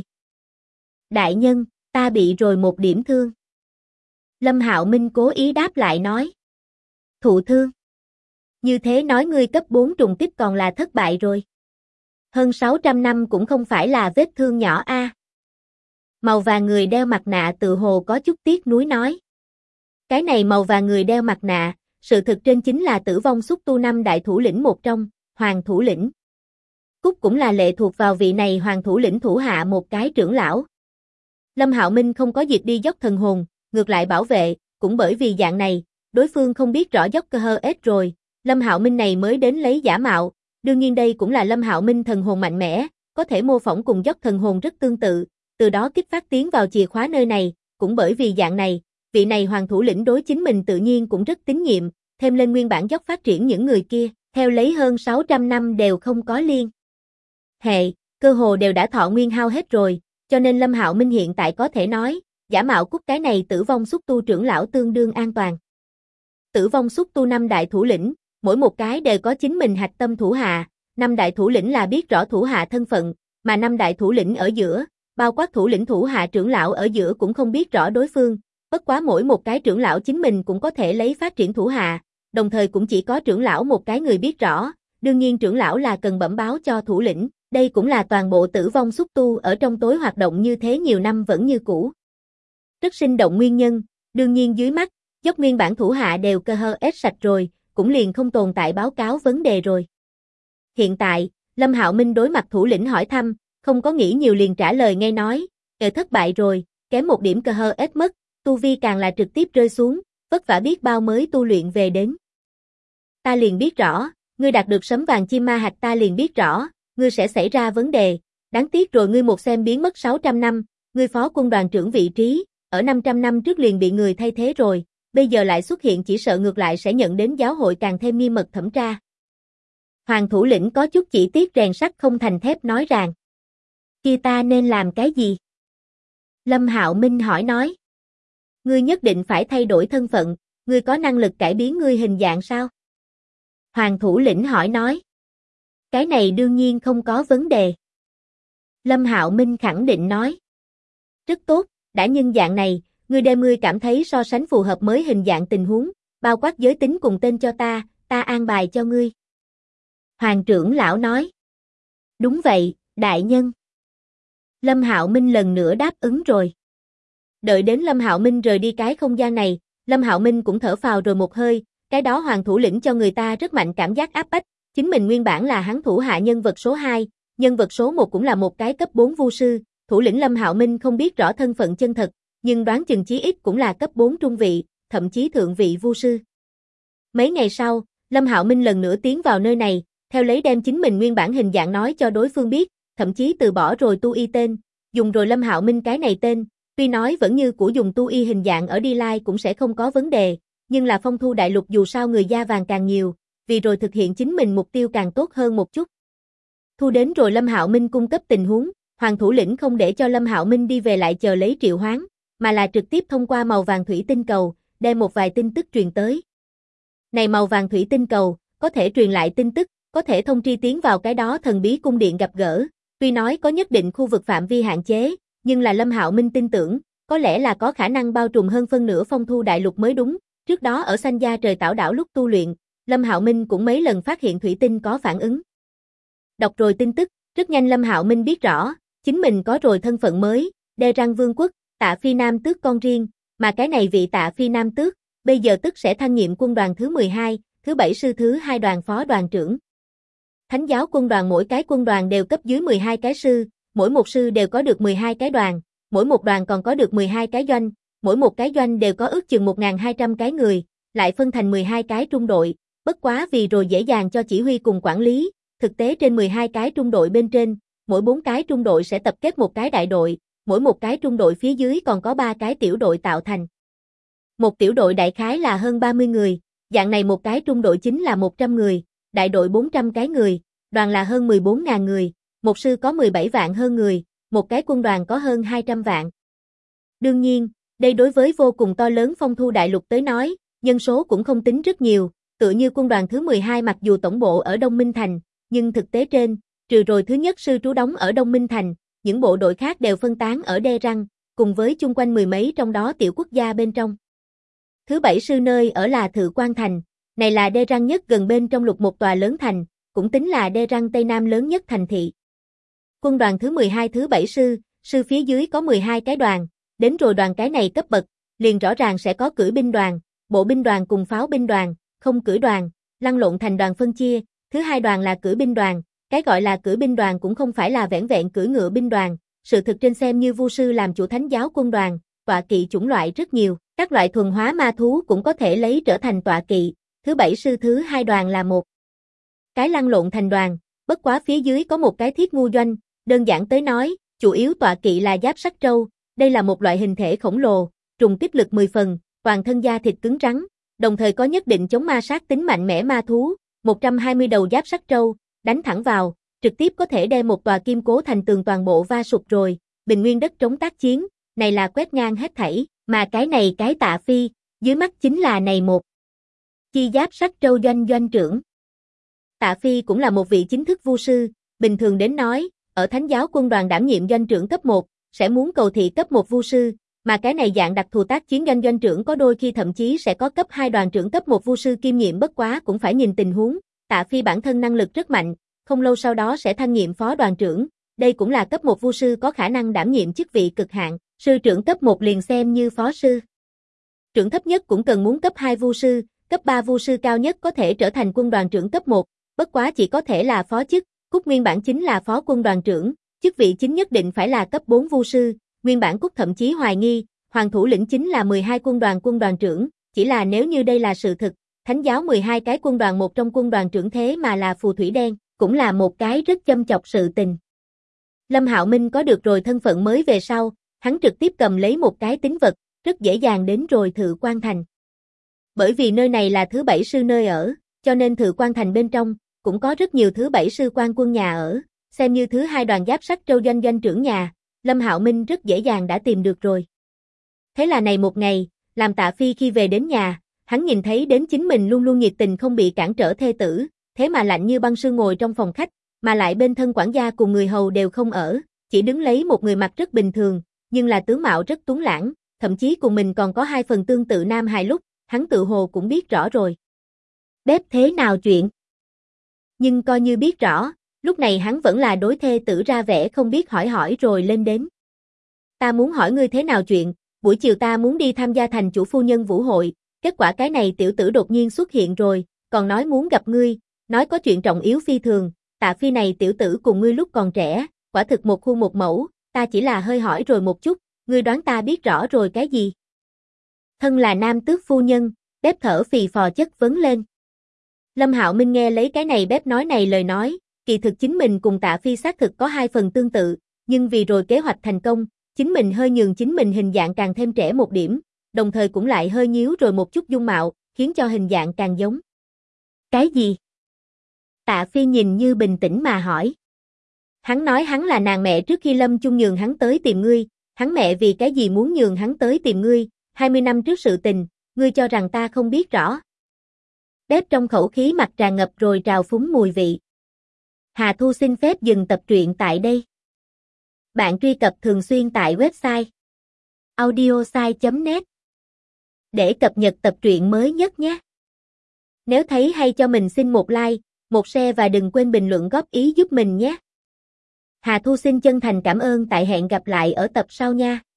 Đại nhân, ta bị rồi một điểm thương. Lâm Hạo Minh cố ý đáp lại nói. Thụ thương. Như thế nói ngươi cấp 4 trùng kích còn là thất bại rồi. Hơn 600 năm cũng không phải là vết thương nhỏ a. Màu vàng người đeo mặt nạ tự hồ có chút tiếc nuối nói. Cái này màu vàng người đeo mặt nạ, sự thực trên chính là Tử Vong Xúc Tu năm đại thủ lĩnh một trong, Hoàng thủ lĩnh. Cúc cũng là lệ thuộc vào vị này Hoàng thủ lĩnh thủ hạ một cái trưởng lão. Lâm Hạo Minh không có diệt đi dốc thần hồn, ngược lại bảo vệ, cũng bởi vì dạng này, đối phương không biết rõ dốc cơ hơ ết rồi, Lâm Hạo Minh này mới đến lấy giả mạo, đương nhiên đây cũng là Lâm Hạo Minh thần hồn mạnh mẽ, có thể mô phỏng cùng dốc thần hồn rất tương tự, từ đó kích phát tiến vào chìa khóa nơi này, cũng bởi vì dạng này, vị này Hoàng thủ lĩnh đối chính mình tự nhiên cũng rất tín nhiệm, thêm lên nguyên bản dốc phát triển những người kia, theo lấy hơn 600 năm đều không có liên hệ, cơ hồ đều đã thọ nguyên hao hết rồi, cho nên Lâm Hạo Minh hiện tại có thể nói, giả mạo Cúc cái này Tử Vong Xúc Tu trưởng lão tương đương an toàn. Tử Vong Xúc Tu năm đại thủ lĩnh, mỗi một cái đều có chính mình hạch tâm thủ hạ, năm đại thủ lĩnh là biết rõ thủ hạ thân phận, mà năm đại thủ lĩnh ở giữa, bao quát thủ lĩnh thủ hạ trưởng lão ở giữa cũng không biết rõ đối phương, bất quá mỗi một cái trưởng lão chính mình cũng có thể lấy phát triển thủ hạ, đồng thời cũng chỉ có trưởng lão một cái người biết rõ, đương nhiên trưởng lão là cần bẩm báo cho thủ lĩnh, đây cũng là toàn bộ Tử Vong Xúc Tu ở trong tối hoạt động như thế nhiều năm vẫn như cũ. Rất sinh động nguyên nhân, đương nhiên dưới mắt, dốc nguyên bản thủ hạ đều cơ hơ ết sạch rồi, cũng liền không tồn tại báo cáo vấn đề rồi. Hiện tại, Lâm Hạo Minh đối mặt thủ lĩnh hỏi thăm, không có nghĩ nhiều liền trả lời ngay nói, thất bại rồi, kém một điểm cơ hơ ết mất, tu vi càng là trực tiếp rơi xuống, vất vả biết bao mới tu luyện về đến. Ta liền biết rõ, ngươi đạt được sấm vàng chim ma hạch ta liền biết rõ, ngươi sẽ xảy ra vấn đề, đáng tiếc rồi ngươi một xem biến mất 600 năm, ngươi phó quân đoàn trưởng vị trí, ở 500 năm trước liền bị người thay thế rồi, bây giờ lại xuất hiện chỉ sợ ngược lại sẽ nhận đến giáo hội càng thêm nghiêm mật thẩm tra. Hoàng thủ lĩnh có chút chỉ tiếc rèn sắt không thành thép nói rằng, kia ta nên làm cái gì? Lâm Hạo Minh hỏi nói, ngươi nhất định phải thay đổi thân phận, ngươi có năng lực cải biến ngươi hình dạng sao? Hoàng thủ lĩnh hỏi nói, cái này đương nhiên không có vấn đề. Lâm Hạo Minh khẳng định nói, rất tốt, đã nhân dạng này, ngươi đem ngươi cảm thấy so sánh phù hợp mới hình dạng tình huống, bao quát giới tính cùng tên cho ta an bài cho ngươi. Hoàng trưởng lão nói, đúng vậy, đại nhân. Lâm Hạo Minh lần nữa đáp ứng rồi. Đợi đến Lâm Hạo Minh rời đi cái không gian này, Lâm Hạo Minh cũng thở phào rồi một hơi, cái đó Hoàng thủ lĩnh cho người ta rất mạnh cảm giác áp bách, chính mình nguyên bản là hắn thủ hạ nhân vật số 2, nhân vật số 1 cũng là một cái cấp 4 vu sư, thủ lĩnh Lâm Hạo Minh không biết rõ thân phận chân thật, nhưng đoán chừng chí ít cũng là cấp 4 trung vị, thậm chí thượng vị vu sư. Mấy ngày sau, Lâm Hạo Minh lần nữa tiến vào nơi này, theo lấy đem chính mình nguyên bản hình dạng nói cho đối phương biết, thậm chí từ bỏ rồi tu y tên, dùng rồi Lâm Hạo Minh cái này tên, tuy nói vẫn như của dùng tu y hình dạng ở đi lai cũng sẽ không có vấn đề, nhưng là Phong Thu đại lục dù sao người da vàng càng nhiều, vì rồi thực hiện chính mình mục tiêu càng tốt hơn một chút. Thu đến rồi Lâm Hạo Minh cung cấp tình huống, Hoàng thủ lĩnh không để cho Lâm Hạo Minh đi về lại chờ lấy triệu hoán, mà là trực tiếp thông qua màu vàng thủy tinh cầu, đem một vài tin tức truyền tới. Này màu vàng thủy tinh cầu, có thể truyền lại tin tức, có thể thông tri tiến vào cái đó thần bí cung điện gặp gỡ, tuy nói có nhất định khu vực phạm vi hạn chế, nhưng là Lâm Hạo Minh tin tưởng, có lẽ là có khả năng bao trùm hơn phân nửa Phong Thu đại lục mới đúng, trước đó ở Xanh Gia Trời Tảo đảo lúc tu luyện, Lâm Hạo Minh cũng mấy lần phát hiện thủy tinh có phản ứng. Đọc rồi tin tức, rất nhanh Lâm Hạo Minh biết rõ, chính mình có rồi thân phận mới, Đe Răng Vương quốc, Tạ Phi Nam Tước con riêng, mà cái này vị Tạ Phi Nam Tước, bây giờ tức sẽ thăng nhiệm quân đoàn thứ 12, thứ 7 sư thứ 2 đoàn phó đoàn trưởng. Thánh giáo quân đoàn mỗi cái quân đoàn đều cấp dưới 12 cái sư, mỗi một sư đều có được 12 cái đoàn, mỗi một đoàn còn có được 12 cái doanh, mỗi một cái doanh đều có ước chừng 1.200 cái người, lại phân thành 12 cái trung đội, bất quá vì rồi dễ dàng cho chỉ huy cùng quản lý, thực tế trên 12 cái trung đội bên trên, mỗi 4 cái trung đội sẽ tập kết một cái đại đội, mỗi một cái trung đội phía dưới còn có 3 cái tiểu đội tạo thành. Một tiểu đội đại khái là hơn 30 người, dạng này một cái trung đội chính là 100 người, đại đội 400 cái người, đoàn là hơn 14.000 người, một sư có 17 vạn hơn người, một cái quân đoàn có hơn 200 vạn. Đương nhiên, đây đối với vô cùng to lớn Phong Thu đại lục tới nói, nhân số cũng không tính rất nhiều, tựa như quân đoàn thứ 12 mặc dù tổng bộ ở Đông Minh Thành, nhưng thực tế trên, trừ rồi thứ nhất sư trú đóng ở Đông Minh Thành, những bộ đội khác đều phân tán ở Đe Răng, cùng với chung quanh mười mấy trong đó tiểu quốc gia bên trong. Thứ 7 sư nơi ở là Thự Quan Thành, Này là đê răng nhất gần bên trong lục một tòa lớn thành, cũng tính là đê răng Tây Nam lớn nhất thành thị. Quân đoàn thứ 12 thứ 7 sư phía dưới có 12 cái đoàn, đến rồi đoàn cái này cấp bậc, liền rõ ràng sẽ có cưỡi binh đoàn, bộ binh đoàn cùng pháo binh đoàn, không cưỡi đoàn, lăn lộn thành đoàn phân chia, thứ hai đoàn là cưỡi binh đoàn, cái gọi là cưỡi binh đoàn cũng không phải là vẻn vẹn cưỡi ngựa binh đoàn, sự thực trên xem như Vu sư làm chủ thánh giáo quân đoàn, tọa kỵ chủng loại rất nhiều, các loại thuần hóa ma thú cũng có thể lấy trở thành tọa kỵ, thứ 7 sư thứ hai đoàn là một cái lăn lộn thành đoàn, bất quá phía dưới có một cái thiết ngu doanh, đơn giản tới nói, chủ yếu tọa kỵ là giáp sắt trâu, đây là một loại hình thể khổng lồ, trùng kích lực 10 phần, toàn thân da thịt cứng rắn, đồng thời có nhất định chống ma sát tính mạnh mẽ ma thú, 120 đầu giáp sắt trâu, đánh thẳng vào, trực tiếp có thể đem một tòa kim cố thành tường toàn bộ va sụp rồi, bình nguyên đất trống tác chiến, này là quét ngang hết thảy, mà cái này cái Tạ Phi, dưới mắt chính là này một chi giáp sắt trâu doanh trưởng. Tạ Phi cũng là một vị chính thức vu sư, bình thường đến nói, ở thánh giáo quân đoàn đảm nhiệm doanh trưởng cấp 1, sẽ muốn cầu thị cấp 1 vu sư, mà cái này dạng đặc thù tác chiến doanh trưởng có đôi khi thậm chí sẽ có cấp 2 đoàn trưởng cấp 1 vu sư kiêm nhiệm, bất quá cũng phải nhìn tình huống. Tạ Phi bản thân năng lực rất mạnh, không lâu sau đó sẽ thăng nhiệm phó đoàn trưởng, đây cũng là cấp 1 vu sư có khả năng đảm nhiệm chức vị cực hạn, sư trưởng cấp 1 liền xem như phó sư. Trưởng thấp nhất cũng cần muốn cấp 2 vu sư, cấp 3 vu sư cao nhất có thể trở thành quân đoàn trưởng cấp 1, bất quá chỉ có thể là phó chức, Cúc nguyên bản chính là phó quân đoàn trưởng, chức vị chính nhất định phải là cấp 4 vu sư, nguyên bản Cúc thậm chí hoài nghi, hoàng thủ lĩnh chính là 12 quân đoàn trưởng, chỉ là nếu như đây là sự thực, thánh giáo 12 cái quân đoàn một trong quân đoàn trưởng thế mà là phù thủy đen, cũng là một cái rất châm chọc sự tình. Lâm Hạo Minh có được rồi thân phận mới về sau, hắn trực tiếp cầm lấy một cái tín vật, rất dễ dàng đến rồi Thự Quan Thành. Bởi vì nơi này là thứ 7 sư nơi ở, cho nên Thự Quan Thành bên trong cũng có rất nhiều thứ 7 sư quan quân nhà ở, xem như thứ hai đoàn giáp sắt trâu doanh trưởng nhà, Lâm Hạo Minh rất dễ dàng đã tìm được rồi. Thế là này một ngày, làm Tạ Phi khi về đến nhà, hắn nhìn thấy đến chính mình luôn luôn nhiệt tình không bị cản trở thê tử, thế mà lạnh như băng sương ngồi trong phòng khách, mà lại bên thân quản gia cùng người hầu đều không ở, chỉ đứng lấy một người mặc rất bình thường, nhưng là tướng mạo rất tuấn lãng, thậm chí cùng mình còn có 2 phần tương tự nam hài lúc, hắn tự hồ cũng biết rõ rồi. Bếp thế nào chuyện? Nhưng coi như biết rõ, lúc này hắn vẫn là đối thê tử ra vẻ không biết hỏi rồi lên đến. Ta muốn hỏi ngươi thế nào chuyện, buổi chiều ta muốn đi tham gia thành chủ phu nhân vũ hội, kết quả cái này tiểu tử đột nhiên xuất hiện rồi, còn nói muốn gặp ngươi, nói có chuyện trọng yếu phi thường, Tạ Phi này tiểu tử cùng ngươi lúc còn trẻ, quả thực một khuôn một mẫu, ta chỉ là hơi hỏi rồi một chút, ngươi đoán ta biết rõ rồi cái gì? Thân là nam tước phu nhân, bếp thở phì phò chất vấn lên. Lâm Hạo Minh nghe lấy cái này bếp nói này lời nói, kỳ thực chính mình cùng Tạ Phi xác thực có 2 phần tương tự, nhưng vì rồi kế hoạch thành công, chính mình hơi nhường chính mình hình dạng càng thêm trẻ một điểm, đồng thời cũng lại hơi nhíu rồi một chút dung mạo, khiến cho hình dạng càng giống. Cái gì? Tạ Phi nhìn như bình tĩnh mà hỏi. Hắn nói hắn là nàng mẹ trước khi Lâm Chung nhường hắn tới tìm ngươi, hắn mẹ vì cái gì muốn nhường hắn tới tìm ngươi, 20 năm trước sự tình, ngươi cho rằng ta không biết rõ. Bếp trong khẩu khí mặt tràn ngập rồi trào phúng mùi vị. Hà Thu xin phép dừng tập truyện tại đây. Bạn truy cập thường xuyên tại website audiosai.net để cập nhật tập truyện mới nhất nhé. Nếu thấy hay cho mình xin một like, một share và đừng quên bình luận góp ý giúp mình nhé. Hà Thu xin chân thành cảm ơn, tại hẹn gặp lại ở tập sau nha.